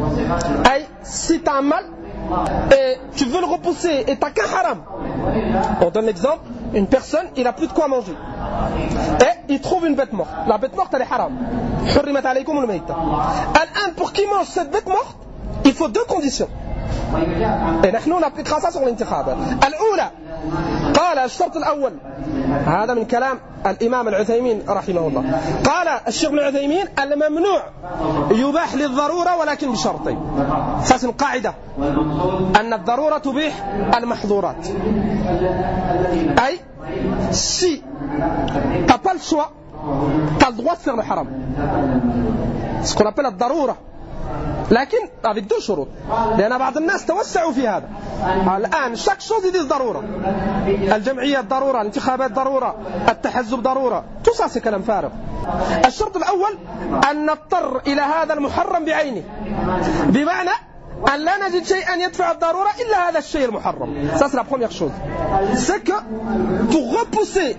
Si tu as un mal et tu veux le repousser et tu n'as qu'un haram. On donne l'exemple, une personne, il n'a plus de quoi manger. Et il trouve une bête morte. La bête morte, elle est haram. حرمت عليكم الميتة. الآن, pour qu'il mange cette bête morte, il faut deux conditions. Et nous on appliquera ça sur l'انتخابات. الأولى قال الشرط الأول هذا من كلام الإمام العثيمين رحمه الله. قال الشيخ العثيمين الممنوع يباح للضرورة ولكن بشرطين. c'est une قاعدة أن الضرورة تبيح المحظورات. أي si t'as pas le choix, t'as le droit de faire le haram. Ce qu'on appelle الضرورة. لكن avec deux شروط. لأن بعض الناس توسعوا في هذا. الآن chaque chose ils disent ضرورة. الجمعيات ضرورة، الانتخابات ضرورة، التحزب ضرورة. tout ça c'est كلام فارغ. الشرط الأول أن نضطر إلى هذا المحرم بعينه. بمعنى أن لا نجد شيئا يدفع الضرورة إلا هذا الشيء المحرم. Ça c'est la première chose. C'est que pour repousser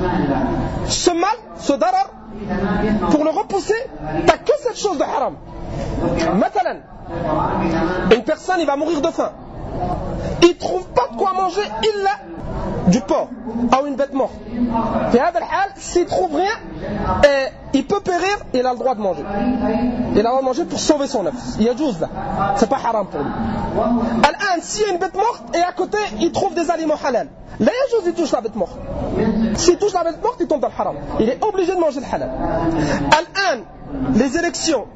ce mal, ce darar, pour le repousser, t'as que cette chose de haram. Maintenant, une personne, il va mourir de faim. Il ne trouve pas de quoi manger, il a du porc ou une bête morte. S'il ne trouve rien, il peut périr, il a le droit de manger. Il a le droit de manger pour sauver son œuf. Il y a juste là. C'est pas haram pour lui. S'il y a une bête morte et à côté, il trouve des aliments halal. Là, il touche la bête morte. S'il touche la bête morte, il tombe dans le haram. Il est obligé de manger le halal. Les élections.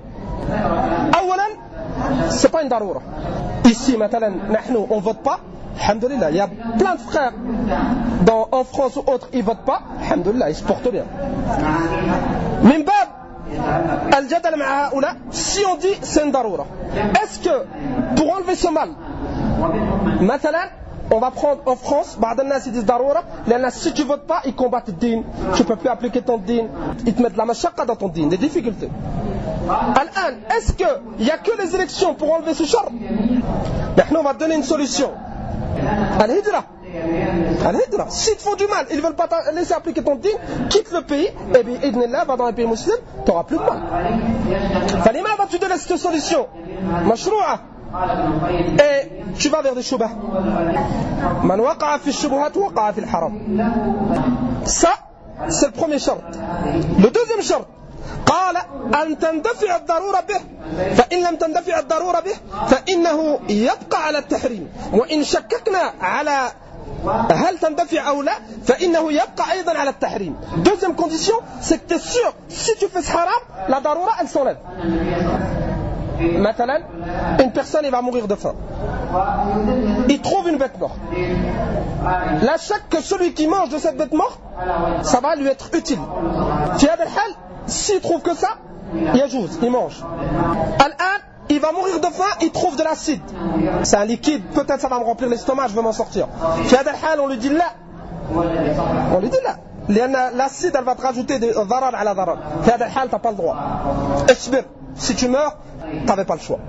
C'est pas une daroura. Ici, maintenant, nous, on vote pas. Alhamdulillah, il y a plein de frères en France ou autres, ils votent pas. Alhamdulillah, ils se portent bien. Min bab al-jadal ma'a haoula, si on dit c'est une daroura, est-ce que pour enlever ce mal, maintenant, on va prendre en France, ils disent daroura, si tu votes pas, ils combattent le din, tu peux plus appliquer ton din, ils te mettent la mashaqqa dans ton din, des difficultés. Est-ce qu'il n'y a que les élections pour enlever ce char? On va te donner une solution. Al-Hijra. S'ils te font du mal, ils ne veulent pas te laisser appliquer ton din, quitte le pays, et bien, idnillah, va dans les pays musulmans, tu n'auras plus de mal. Falima, tu te laisses cette solution. Mashrou'a. Et tu vas vers des shubhas. Man waqa'a fi shubuhat waqa'a fi al-haram. Ça, c'est le premier shart. Le deuxième shart. قال أن تندفع الضرورة به فإن لم تندفع الضرورة به فإنه يبقى على التحريم وإن شككنا على هل تندفع أو لا فإنه يبقى أيضا على التحريم. Deuxième condition, c'est que tu es sûr si tu fais ce haram, la daroura elle s'enlève. Maintenant, une personne il va mourir de faim. Il trouve une bête morte. La chaque que celui qui mange de cette bête morte, ça va lui être utile. S'il trouve que ça, il mange. Il va mourir de faim, il trouve de l'acide. C'est un liquide, peut-être ça va me remplir l'estomac, je vais m'en sortir. On lui dit là. On lui dit là. L'acide, elle va te rajouter des darar à la darar. Tu n'as pas le droit. Si tu meurs, tu n'avais pas le choix.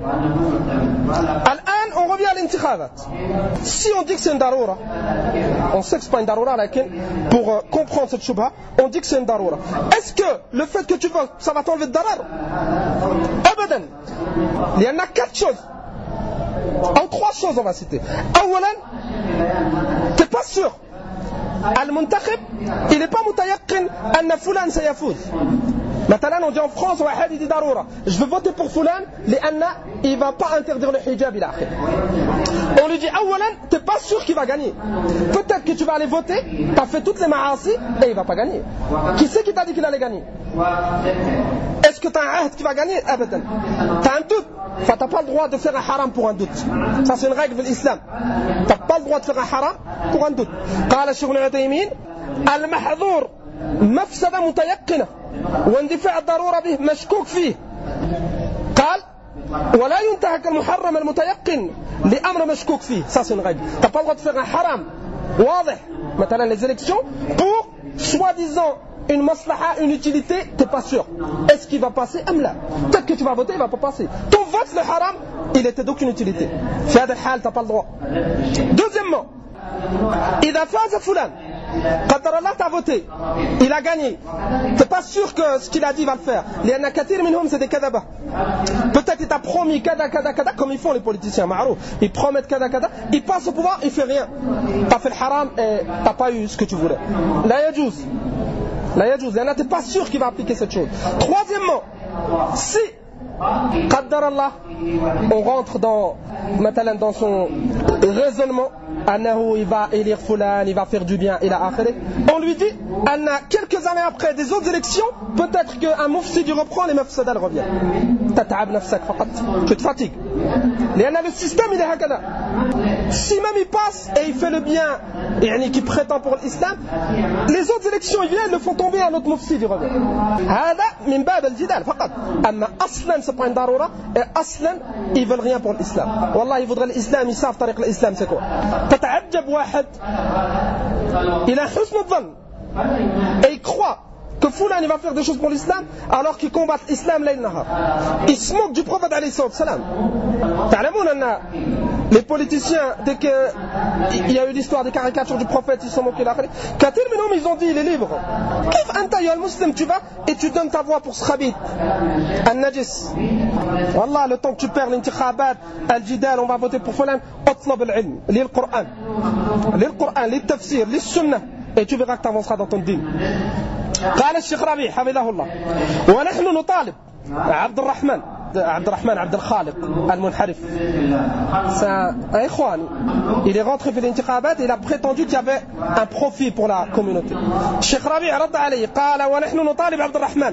On revient à l'intikhabat. Si on dit que c'est une daroura, on sait que ce n'est pas une daroura, pour comprendre cette shubha, on dit que c'est une daroura. Est-ce que le fait que tu votes, ça va t'enlever de darar? Abadan. Il y en a 4 choses. En 3 choses on va citer. Tu n'es pas sûr. Al-muntakhib, il n'est pas mutayaqqin anna fulan sayafouz. Maintenant on dit en France, il dit daroura. Je veux voter pour fulan, il ne va pas interdire le hijab. On lui dit, tu n'es pas sûr qu'il va gagner. Peut-être que tu vas aller voter, tu as fait toutes les ma'asi et il ne va pas gagner. Qui c'est qui t'a dit qu'il allait gagner? Est-ce que tu as un ahd qui va gagner? Tu as un doute. Tu n'as pas le droit de faire un haram pour un doute. Ça c'est une règle de l'islam. Tu n'as pas le droit de faire un haram pour un doute. قال الشيخ ابن عثيمين المحظور مفسدة متيقنة واندفاع الضرورة به مشكوك فيه. قال ولا ينتهك المحرم المتيقن لأمر مشكوك فيه. Ça c'est une règle. T'as pas le droit de faire un haram واضح, مثلا les élections, pour soi-disant une maslaha, une utilité, t'es pas sûr. Est-ce qu'il va passer ou là? Peut-être que tu vas voter, il va pas passer. Ton vote, le haram, il était d'aucune utilité. في هذا الحال t'as pas le droit. Deuxièmement, إذا فاز فلان, قدر الله t'as voté, il a gagné, t'es pas sûr que ce qu'il a dit va le faire. لأن كثير منهم c'est des كذبة. Peut-être il t'a promis كذا كذا كذا, comme ils font les politiciens معروف. Ils promettent كذا كذا, il passe au pouvoir, il fait rien. T'as fait le haram et t'as pas eu ce que tu voulais. لا يجوز. لا يجوز لأن t'es pas sûr qu'il va appliquer cette chose. Troisièmement, si قدر الله on rentre dans son raisonnement أنه il va élire فلان, il va faire du bien إلى آخره, on lui dit أن quelques années après des autres élections peut-être qu'un mufsid il reprend les mafsada revient. تتعب نفسك فقط, tu te fatigues لأن le système il est هكذا. Si même il passe et il fait le bien يعني qui prétend pour l'islam, les autres élections ils viennent, le font tomber, un autre mufsid il revient. هذا من باب الجدال فقط. أما أصلا c'est pas une darura et أصلا ils veulent rien pour l'islam. والله ils voudraient l'islam, ils savent طريق l'islam c'est quoi. تتعجب واحد إلى حسن الظن et il croit que Foulan il va faire des choses pour l'islam alors qu'il combat l'islam layl nahar. Il se moque du prophète alayhi salam. تعلمون أن les politiciens, dès qu'il y a eu l'histoire des caricatures du prophète, ils sont moqués là. Kathir minhum, ils ont dit il est libre. Kif anta ya al-muslim, tu vas et tu donnes ta voix pour ce khabith al-najis. Wallah, le temps que tu perds l'intikhabat, al-jidal, on va voter pour Foulan, otlab al-ilm, lis le Coran, lis le tafsir, lis le sunnah, et tu verras que tu avanceras dans ton din. قال الشيخ ربيع حفظه الله ونحن نطالب عبد الرحمن عبد الخالق المنحرف, c'est un ikhwan, il est rentré في الانتخابات et il a prétendu qu'il y avait un profit pour la communauté. الشيخ ربيع رد عليه قال ونحن نطالب عبد الرحمن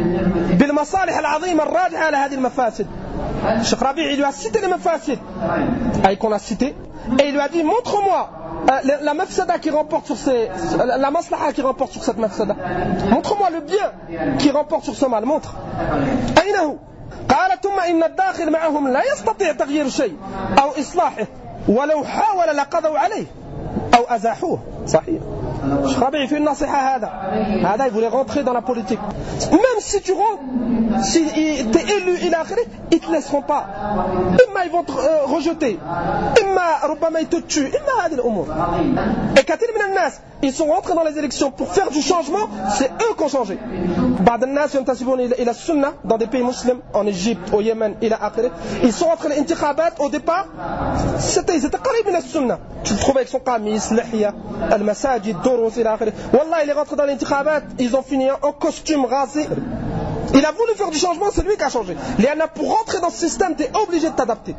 بالمصالح العظيمة الراجعة على هذه المفاسد. الشيخ ربيع il lui a cité les mafasid qu'on a cité et il lui a dit montre-moi la mafsada qui remporte sur la maslaha qui remporte sur cette mafsada. Montre-moi le bien qui remporte sur ce mal. Montre. أينه؟ قال ثم إن الداخل معهم لا يستطيع تغيير شيء أو إصلاحه ولو حاول لقضوا عليه أو أزاحوه. صحيح. Rabi fait une nasiha هذا il voulait rentrer dans la politique. Même si tu rentres, si tu es élu ils ne te laisseront pas. Imma ils vont te rejeter, imma ربما ils te tuent, imma هذه الأمور. Et كثير من الناس ils sont rentrés dans les élections pour faire du changement, c'est eux qui ont changé. بعض الناس ينتسبون إلى السنة dans des pays musulmans, en Égypte, au Yémen, إلى آخره. Ils sont rentrés dans les intikhabat au départ, ils étaient قريب من السنة. Tu le trouves avec son qamis, lihya, al-masajid, durus, إلى آخره. Wallah, il est rentré dans les intikhabat, ils ont fini en costume rasé. Il a voulu faire du changement, c'est lui qui a changé. Pour rentrer dans ce système, tu es obligé de t'adapter.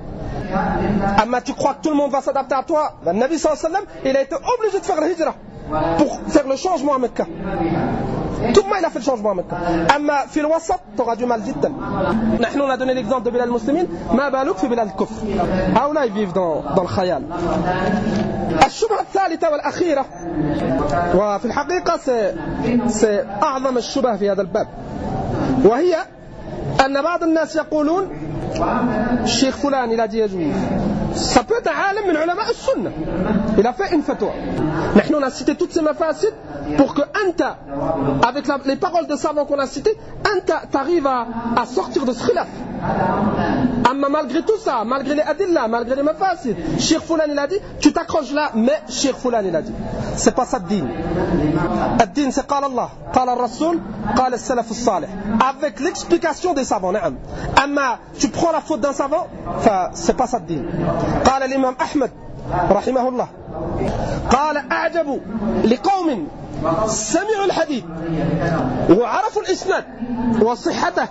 Mais tu crois que tout le monde va s'adapter à toi? Le Nabi sallallahu alayhi wa sallam, il a été obligé de faire la hijra pour faire le changement à Mecca. Tout le monde il a fait le changement à Mecca. Mais في الوسط tu auras du mal جدا. نحن on a donné l'exemple de Bilal al-Muslimin, ما بالك في بلاد الكفر. هؤلاء ils vivent dans le khayal. الشبهة الثالثة والأخيرة وفي الحقيقة c'est أعظم الشبهة في هذا الباب, وهي أن بعض الناس يقولون الشيخ فلان il a dit يجوز. Ça peut être un alim من علماء السنة, il a fait une fatwa. نحن on a cité toutes ces mafasid pour que Anta, avec les paroles de savants qu'on a citées, Anta t'arrives à sortir de ce khilaf. Mais malgré tout ça, malgré les adillah, malgré les mafasid, Cheikh Foulan il a dit, tu t'accroches là, mais Cheikh Foulan il a dit. C'est pas ça le din. Le din c'est قال Allah, قال الرسول, قال السلف الصالح. Avec l'explication des savants, نعم. Mais tu prends la faute d'un savant, c'est pas ça le din. قال الإمام أحمد رحمه الله قال أعجب لقوم سمعوا الحديث وعرفوا الإسناد وصحته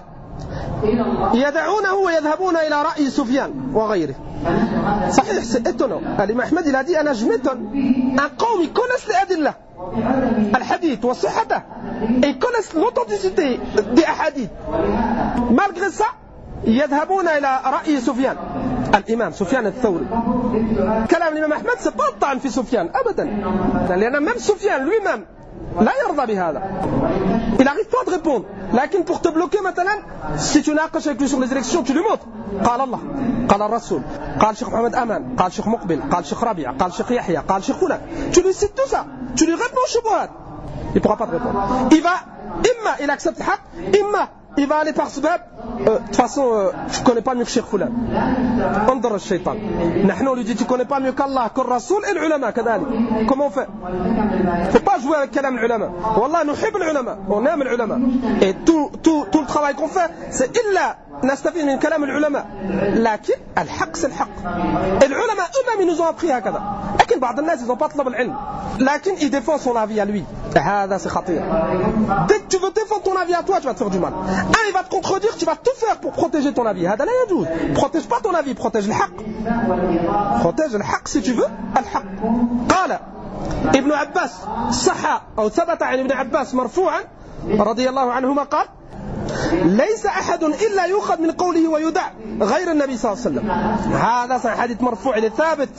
يدعونه ويذهبون إلى رأي سفيان وغيره. صحيح, c'est étonnant. الإمام أحمد il a dit أنا je m'étonne, un قوم ils connaissent les adillah الحديث وصحته et ils connaissent l'authenticité des ahadith, malgré ça يذهبون إلى رأي سفيان الإمام سفيان الثوري. كلام الإمام أحمد c'est pas الطعن في سفيان أبدا, لأن même سفيان lui-même لا يرضى بهذا. Il n'arrive pas à te répondre. لكن pour te bloquer maintenant, si tu n'accroches avec lui sur les élections, tu lui montres. قال الله, قال الرسول, قال شيخ محمد أمان, قال شيخ مقبل, قال شيخ ربيع, قال شيخ يحيى, قال شيخ فلان. Tu lui cites tout ça. Tu lui réponds شبهات. Il ne pourra pas te répondre. Il va, il accepte le haq, il va aller par ce bab. De toute façon, je ne connais pas mieux que Cheikh Foulan. Andar al-Shaytan. Nous lui dit, tu ne connais pas mieux qu'Allah, que le Rasoul et l'ulama. Comment on fait? Il ne faut pas jouer avec kalam l'ulama. Wallah, nous aimons l'ulama. On aime l'ulama. Et tout le travail qu'on fait, c'est illa نستفيد من كلام العلماء. لكن الحق c'est الحق. العلماء eux-mêmes ils nous ont appris هكذا. لكن بعض الناس ils n'ont pas طلب العلم. لكن il défend son avis à lui. هذا c'est خطير. Dès que tu veux défendre ton avis à toi, tu vas te faire du mal. Il va te contredire, tu vas tout faire pour protéger ton avis. هذا لا يجوز. Protège pas ton avis, protège الحق. Protège الحق si tu veux الحق. قال ابن عباس صح أو ثبت عن ابن عباس مرفوعا رضي الله عنهما قال ليس أحد إلا يؤخذ من قوله ويدع غير النبي صلى الله عليه وسلم. هذا حديث مرفوع ثابت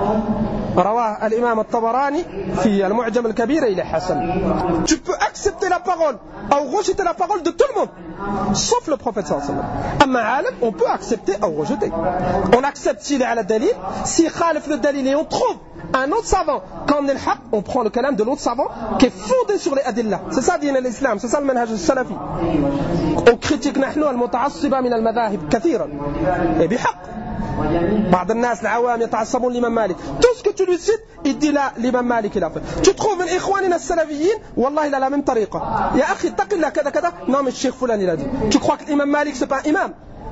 رواه الإمام الطبراني في المعجم الكبير إلى حسن. Tu peux accepter la parole ou rejeter la parole de tout le monde sauf le prophète صلى الله عليه وسلم. أما عالم on peut accepter ou rejeter. On accepte s'il est à la dalil, s'il khalif le dalil et on trouve un autre savant, quand on est le haq, on prend le kalam de l'autre savant qui est fondé sur les adillah. C'est ça din l'islam, c'est ça le manhaj salafi. On critique نحن المتعصبة من المذاهب كثيرا et بحق. بعض الناس العوام يتعصبون لإمام مالك. Tout ce que tu lui cites, il dit là l'imam Malik il a fait. Tu trouves من إخواننا السلفيين والله il a la même طريقة. يا أخي اتق الله كذا كذا. Non mais الشيخ فلان il a dit. Tu crois que l'imam Malik c'est pas un imam?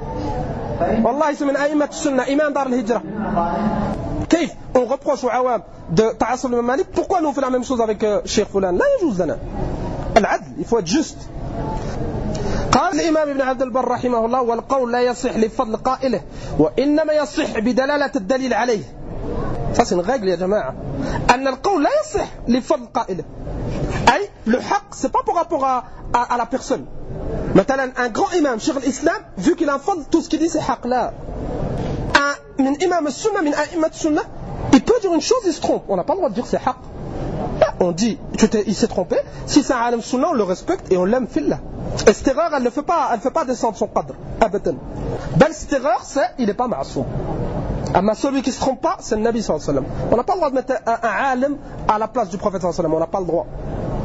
والله c'est من أئمة السنة, imam دار الهجرة. كيف on reproche aux awam de تعصب l'imam Malik? Pourquoi nous on fait la même chose avec Cheikh Foulan? لا يجوز لنا. العدل, il faut être juste. قال الإمام ابن عبد البر رحمه الله والقول لا يصح لفضل قائله وإنما يصح بدلالة الدليل عليه. Ça c'est une règle يا جماعة, أن القول لا يصح لفضل قائله. أي le haq c'est pas par rapport à la personne. مثلا un grand imam Cheikh l'Islam, vu qu'il a un fadl, tout ce qu'il dit c'est haq. là من imam السنة من أئمة السنة, il peut dire une chose, il se trompe, on n'a pas le droit de dire c'est haq. On dit il s'est trompé, si c'est un alim sunna on le respecte et on l'aime fillah. Et cette erreur elle ne fait pas descendre son qadr abadan. Bel cette erreur c'est il n'est pas ma'soum. Mais celui qui ne se trompe pas c'est le Nabi sallallahu alayhi wa sallam. On n'a pas le droit de mettre un alim à la place du prophète sallallahu alayhi wa sallam, on n'a pas le droit.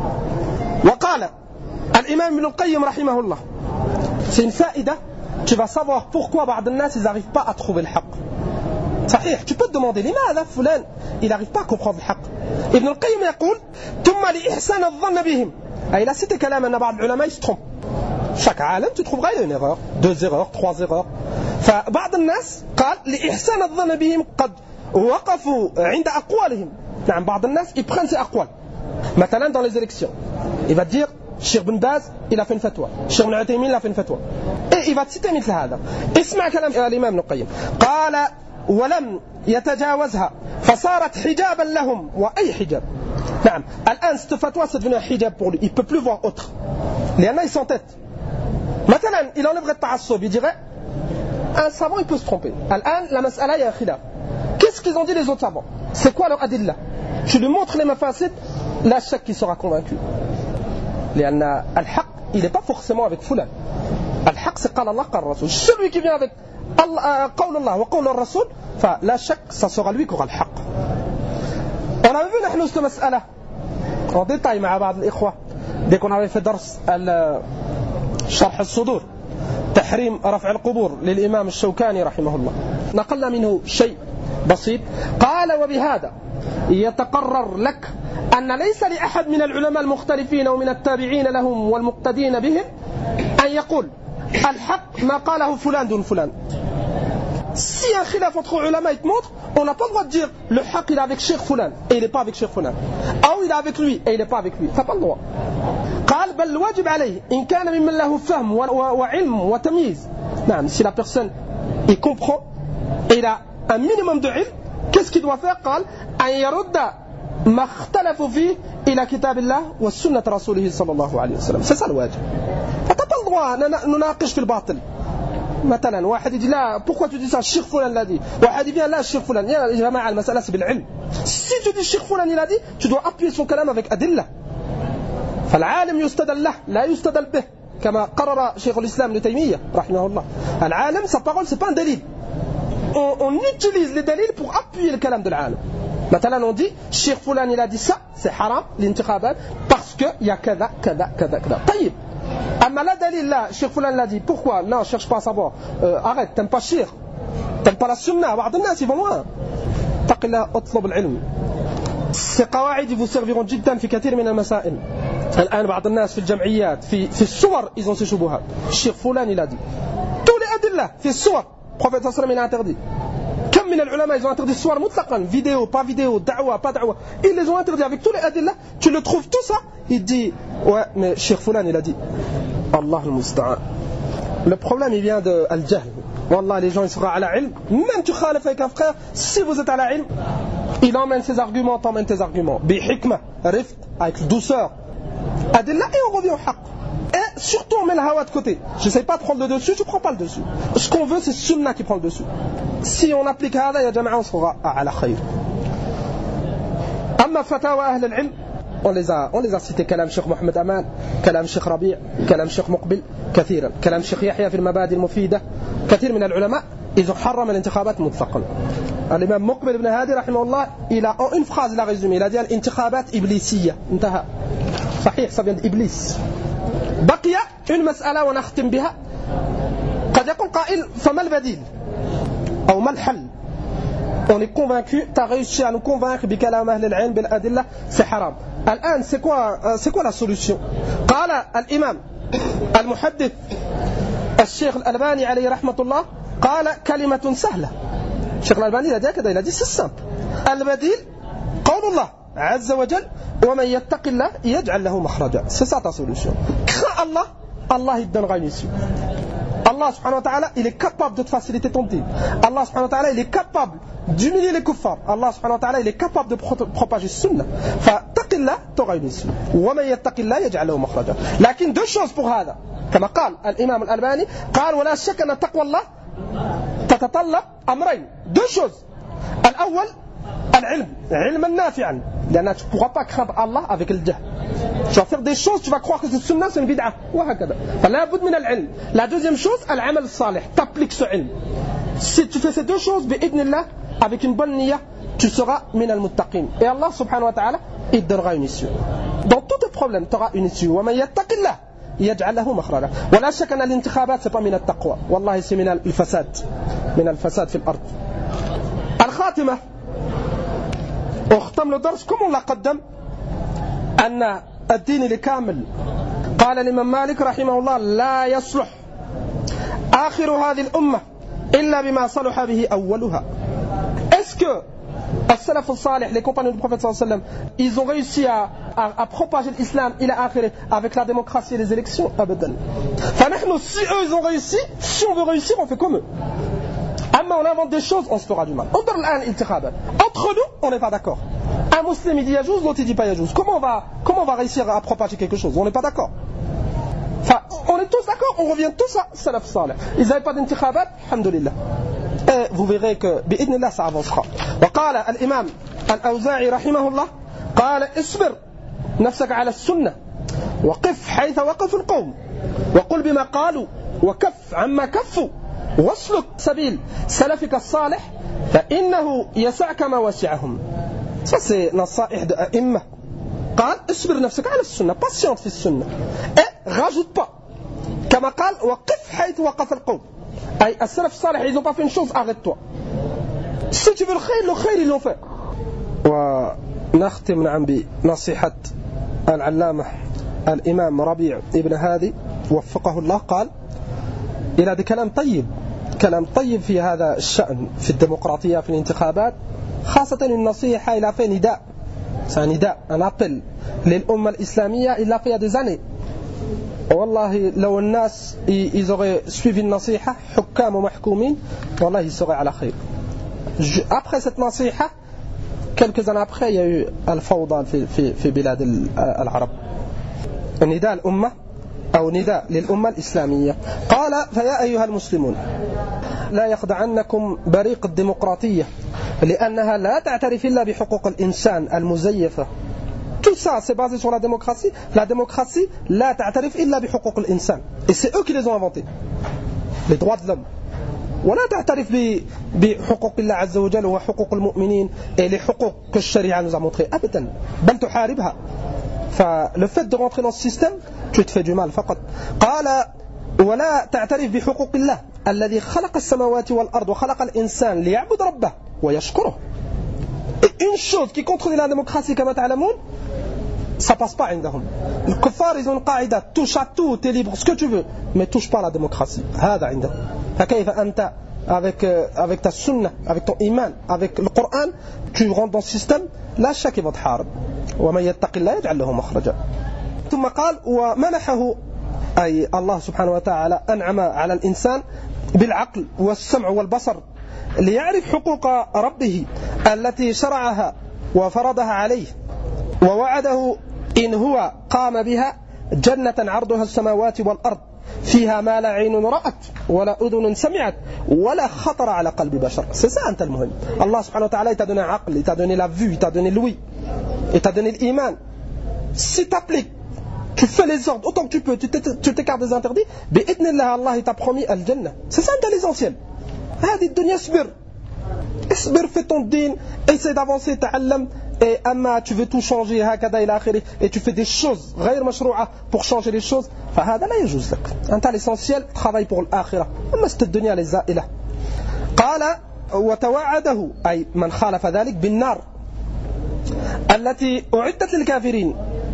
وقال الإمام ابن القيم رحمه الله, c'est une faïda, tu vas savoir pourquoi بعض الناس ils n'arrivent pas à trouver le haq. صحيح, tu peux te demander لماذا فلان il n'arrive pas à comprendre le haq. ابن القيم يقول ثم لإحسان الظن بهم. Il a cité كلام أن بعض العلماء ils se trompent. Chaque عالم tu trouveras une erreur, 2 erreurs, 3 erreurs. فبعض الناس قال لإحسان الظن بهم قد وقفوا عند أقوالهم. نعم, بعض الناس ils prennent ces أقوال. مثلا dans les élections il va dire Cheikh Ben Baz il a fait une fatwa, Cheikh Ibn Uthaymin il a fait une fatwa, et il va citer مثل هذا. اسمع كلام الإمام ابن القيم قال ولم يتجاوزها فصارت حجابا لهم. وأي حجاب؟ نعم, الآن cette fatwa c'est devenu un hijab pour lui, il ne peut plus voir autre. لأنه il s'entête. مثلا il enlèverait le ta'assub, il dirait un savant il peut se tromper. الآن la mas'ala il y a un khilaf. Qu'est-ce qu'ils ont dit les autres savants? C'est quoi leur adilla? Tu lui montres les mafasid, là chaque qui sera convaincu. لأن الحق il n'est pas forcément avec fulan. الحق c'est قال الله قال الرسول. Celui qui vient avec قول الله وقول الرسول فلا شك ça sera lui qui aura le حق. On avait vu نحن cette مسألة en détail مع بعض الإخوة dès qu'on avait fait درس شرح الصدور تحريم رفع القبور للإمام الشوكاني رحمه الله. نقلنا منه شيء بسيط. قال وبهذا يتقرر لك أن ليس لأحد من العلماء المختلفين ومن التابعين لهم والمقتدين بهم أن يقول الحق ما قاله فلان دون فلان. Si un khilaf entre ulama il te montre, on n'a pas le droit de dire le haq il est avec Cheikh Fulan et il n'est pas avec Cheikh Fulan, ou il est avec lui et il n'est pas avec lui. T'as pas le droit. قال بل الواجب عليه إن كان ممن له فهم وعلم وتمييز. نعم, si la personne il comprend et il a un minimum de ilm, qu'est-ce qu'il doit faire? قال أن يرد ما اختلفوا فيه إلى كتاب الله والسنة رسوله صلى الله عليه وسلم. C'est ça le wajib. T'as pas le droit نناقش في الباطل. مثلا واحد يجي لا pourquoi tu dis ça, الشيخ فلان l'a dit. واحد يجي لا الشيخ فلان. يا جماعة المسألة c'est بالعلم. Si tu dis الشيخ فلان il a dit, tu dois appuyer son kalam avec adilla. فالعالم يستدل له لا يستدل به كما قرر شيخ الإسلام ابن تيمية رحمه الله. العالم sa parole c'est pas un dalil. On utilise les dalils pour appuyer le kalam de l'âlam. Maintenant on dit Cheikh Foulan il a dit ça, c'est haram l'intikhabat parce que il y a kada kada kada kada. طيب. Amma la dalil là, Cheikh Foulan l'a dit. Pourquoi? Non, cherche pas à savoir. Arrête, t'aimes pas Cheikh. T'aimes pas la sunna. بعض الناس ils vont loin. اتق الله اطلب العلم. Ces قواعد vous serviront جدا في كثير من المسائل. الآن بعض الناس في الجمعيات في الصور ils ont ces شبهات. Cheikh Foulan il a dit. Tous les adillah في الصور. Prophète sallallahu alayhi wa sallam il a interdit. Comme من العلماء ils ont interdit الصور مطلقا, vidéo, pas vidéo, da'wa, pas da'wa. Ils les ont interdits avec tous les adillah. Tu le trouves tout ça. Il dit ouais mais Cheikh Foulan il a dit. Allah al-Musta'an. Le problème il vient de al-jahl. Wallah les gens ils seront à la ilm. Même tu khalif avec un frère, si vous êtes à la ilm, il emmène ses arguments, t'emmène tes arguments. Bi hikma, rifq, avec douceur. Adillah et on revient au haqq. Et surtout on met le hawa de côté. J'essaie pas de prendre le dessus, tu prends pas le dessus. Ce qu'on veut c'est sunna qui prend le dessus. Si on applique hada, ya jama'a on sera ala khayr. Amma fatawa ahl al-ilm, on les a cités كلام شيخ محمد أمان, كلام شيخ ربيع, كلام شيخ مقبل كثيرا, كلام شيخ يحيى في المبادئ المفيدة. كثير من العلماء ils ont حرم الانتخابات مطلقا. الإمام مقبل بن هادي رحمه الله il a en une phrase il a résumé, il a dit الانتخابات إبليسية. انتهى. صحيح ça vient d'Iblis. بقي une مسألة ونختم بها. قد يقول قائل فما البديل أو ما الحل. On est convaincu, tu as réussi à nous convaincre بكلام أهل العلم بالأدلة c'est haram. الآن c'est quoi la solution. قال الإمام المحدث الشيخ الألباني عليه رحمة الله قال كلمة سهلة. الشيخ الألباني il a dit c'est simple. البديل قول الله عز وجل ومن يتق الله يجعل له مخرجا. C'est ça ta solution. Crains Allah, Allah il te donnera une issue. Allah subhanahu wa ta'ala il est capable de te faciliter ton dîn. Allah subhanahu wa ta'ala il est capable d'humilier les kuffars. Allah subhanahu wa ta'ala il est capable de propager sunna. فاتق الله ترى une issue. ومن يتق الله يجعل له مخرجا. لكن deux choses pour هذا. كما قال الإمام الألباني قال ولا شك أن تقوى الله تتطلب أمرين. deux choses. الأول العلم, علما نافعا. لأن tu ne pourras pas craindre Allah avec le jahl. Tu vas faire des choses, tu vas croire que c'est sunna, c'est une bid'a. وهكذا. فلا بد من العلم. La deuxième chose, العمل الصالح. T'appliques ce ilm. Si tu fais ces deux choses, بإذن الله, avec une bonne niyyah, tu seras min al-muttaqin. Et Allah subhanahu wa ta'ala, il te donnera une issue. Dans tous tes problèmes, tu auras une issue. ومن يتق الله يجعل له مخرجا. ولا شك أن الانتخابات c'est pas من التقوى. والله c'est من الفساد. من الفساد في الأرض. الخاتمة. اختم الدرس كم الله قدم أن الدين الكامل. قال الإمام مالك رحمه الله لا يصلح آخر هذه الأمة إلا بما صلح به أولها. Est-ce que السلف الصالح, les compagnons du prophète sallallahu alayhi wa sallam, ils ont réussi à propager l'islam ila akhirih avec la démocratie et les élections? Abadan. فنحن si eux ils ont réussi, si on veut réussir on fait comme eux. Amma on invente des choses, on se fera du mal. Entre nous, on n'est pas d'accord. Un musulman il dit yajouz, l'autre il dit pas yajouz. Comment on va réussir à propager quelque chose? On n'est pas d'accord. Enfin, on est tous d'accord, on revient tous à salaf salih. Ils n'avaient pas d'intikhabat, alhamdulillah. Et vous verrez que bi'idnillah ça avancera. وقال الإمام الأوزاعي رحمه الله قال اصبر نفسك على السنة وقف حيث وقف القوم وقل بما قالوا وكف عما كفوا واسلك سبيل سلفك الصالح فإنه يسعك ما وسعهم. Ça c'est نصائح d'a'imma. قال اصبر نفسك على السنة, patiente في السنة. Et rajoute pas. كما قال وقف حيث وقف القوم. أي السلف الصالح ils n'ont pas fait une chose, arrête-toi. Si tu veux le khayr ils l'ont fait. ونختم نعم بنصيحة العلامة الإمام ربيع ابن هادي وفقه الله. قال إلى هذا كلام طيب في هذا الشأن في الديمقراطية في الانتخابات, خاصة النصيحة إلى في نداء, c'est un نداء, un appel للأمة الإسلامية. il l'a fait il y a des années. والله لو الناس ils auraient suivi النصيحة حكام ومحكومين والله ils seraient على خير. Après cette nasiha, quelques années après, il y a eu al-fawda في بلاد العرب. نداء الأمة أو نداء للأمة الإسلامية. قال فيا أيها المسلمون لا يخدعنكم بريق الديمقراطية لأنها لا تعترف إلا بحقوق الإنسان المزيفة Tout ça, c'est basé sur la démocratie. La démocratie, la ta'tarif illa bi huquq al-insan. Et c'est eux qui les ont inventés. Les droits de l'homme. ولا تعترف بحقوق الله عز وجل وحقوق المؤمنين et les حقوق que la charia nous a montré. أبدا. بل تحاربها. فle fait de rentrer dans ce système, tu te fais du mal فقط. قال ولا تعترف بحقوق الله الذي خلق السماوات والأرض وخلق الإنسان ليعبد ربه ويشكره. Et une chose qui contredit la démocratie كما تعلمون, ça passe pas عندهم. الكفار ils ont une قاعدة, touche à tout, t'es libre, ce que tu veux, mais touche pas à la démocratie. هذا عندهم. فكيف أنت avec ta sunna, avec ton iman, avec le Coran, tu rentres dans ce système, لا شك يبقى تحارب. ومن يتق الله يجعل له مخرجا. ثم قال ومنحه أي الله سبحانه وتعالى أنعم على الإنسان بالعقل والسمع والبصر ليعرف حقوق ربه التي شرعها وفرضها عليه ووعده إن هو قام بها جنة عرضها السماوات والأرض فيها ما لا عين رأت ولا أذن سمعت ولا خطر على قلب بشر. C'est ça أنت المهم. Allah subhanahu wa ta'ala il t'a donné un aql, il t'a donné la vue, il t'a donné l'ouïe, il t'a donné l'iman. Si t'appliques, tu fais les ordres autant que tu peux, tu t'écartes des interdits, bi'idnillah Allah il t'a promis al-jannah. C'est ça l'essentiel. هذه الدنيا اصبر في ton din, essaie d'avancer, ta'allam. Et amma tu veux tout changer هكذا إلى آخره et tu fais des choses غير مشروعة pour changer les choses, فهذا لا يجوز لك. أنت l'essentiel travaille pour الآخرة. أما cette الدنيا للزائلة. قال وتوعده أي من خالف ذلك بالنار التي أعدت للكافرين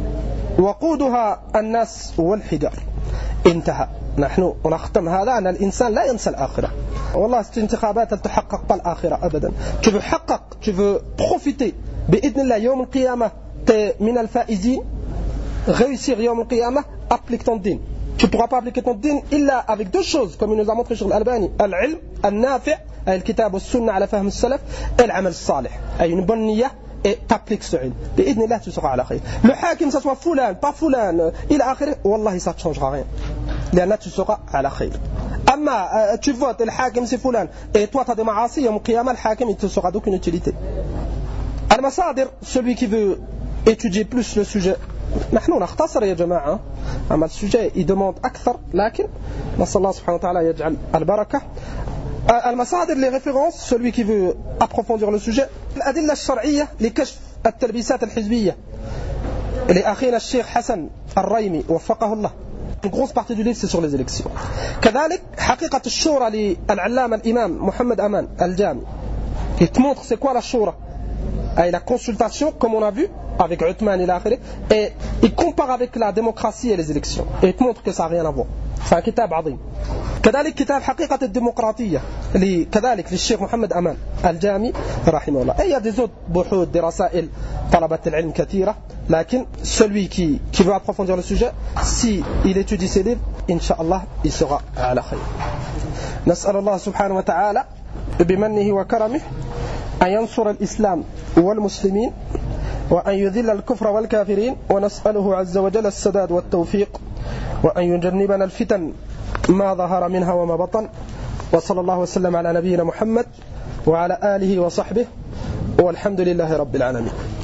وقودها الناس والحجار. انتهى. نحن نختم هذا أن الإنسان لا ينسى الآخرة. والله cette انتخابات تحقق pas الآخرة أبدا. Tu veux حقق, tu veux profiter. بإذن الله يوم القيامة من الفائزين. Réussir يوم القيامة, applique ton din. Tu ne pourras pas appliquer ton din إلا avec deux choses, comme il nous a montré Cheikh Al-Albani. العلم النافع أي الكتاب والسنة على فهم السلف et العمل الصالح أي une bonne niyyah et t'appliques ce ilm. بإذن الله tu seras على خير. Le hakim ça soit fulan, pas fulan, إلى آخره, والله ça ne changera rien. لأن tu seras على خير. أما tu votes le hakim c'est fulan et toi tu as des maassi, يوم القيامة le hakim il ne te sera d'aucune utilité. Al-Masadir, celui qui veut étudier plus le sujet, نحن نختصر يا جماعة, أما السجاء يدمند أكثر, لكن نسأل الله سبحانه وتعالى يجعل البركة. المصادر les références, celui qui veut approfondir le sujet, الأدلة الشرعية لكشف التلبيسات الحزبية لأخينا الشيخ حسن الريمي وفقه الله. Une grosse partie du livre c'est sur les élections. كذلك حقيقة الشورى للعلامة الإمام محمد أمان الجامي, qui te montre c'est quoi la shura, et la consultation comme on a vu avec Uthman et l'Akhiré, et il compare avec la démocratie et les élections et il te montre que ça n'a rien à voir. C'est un kitab عظيم. كذلك كتاب حقيقة الديمقراطية كذلك للشيخ محمد أمان الجامي رحمه الله. Et il y a des autres بحوث des رسائل طلبة العلم كثيرة, لكن celui qui veut approfondir le sujet, si il étudie ces livres, Inch'Allah il sera على خير. نسأل الله سبحانه وتعالى بمنه وكرمه أن ينصر الإسلام والمسلمين وأن يذل الكفر والكافرين, ونسأله عز وجل السداد والتوفيق, وأن يجنبنا الفتن ما ظهر منها وما بطن. وصلى الله وسلم على نبينا محمد وعلى آله وصحبه والحمد لله رب العالمين.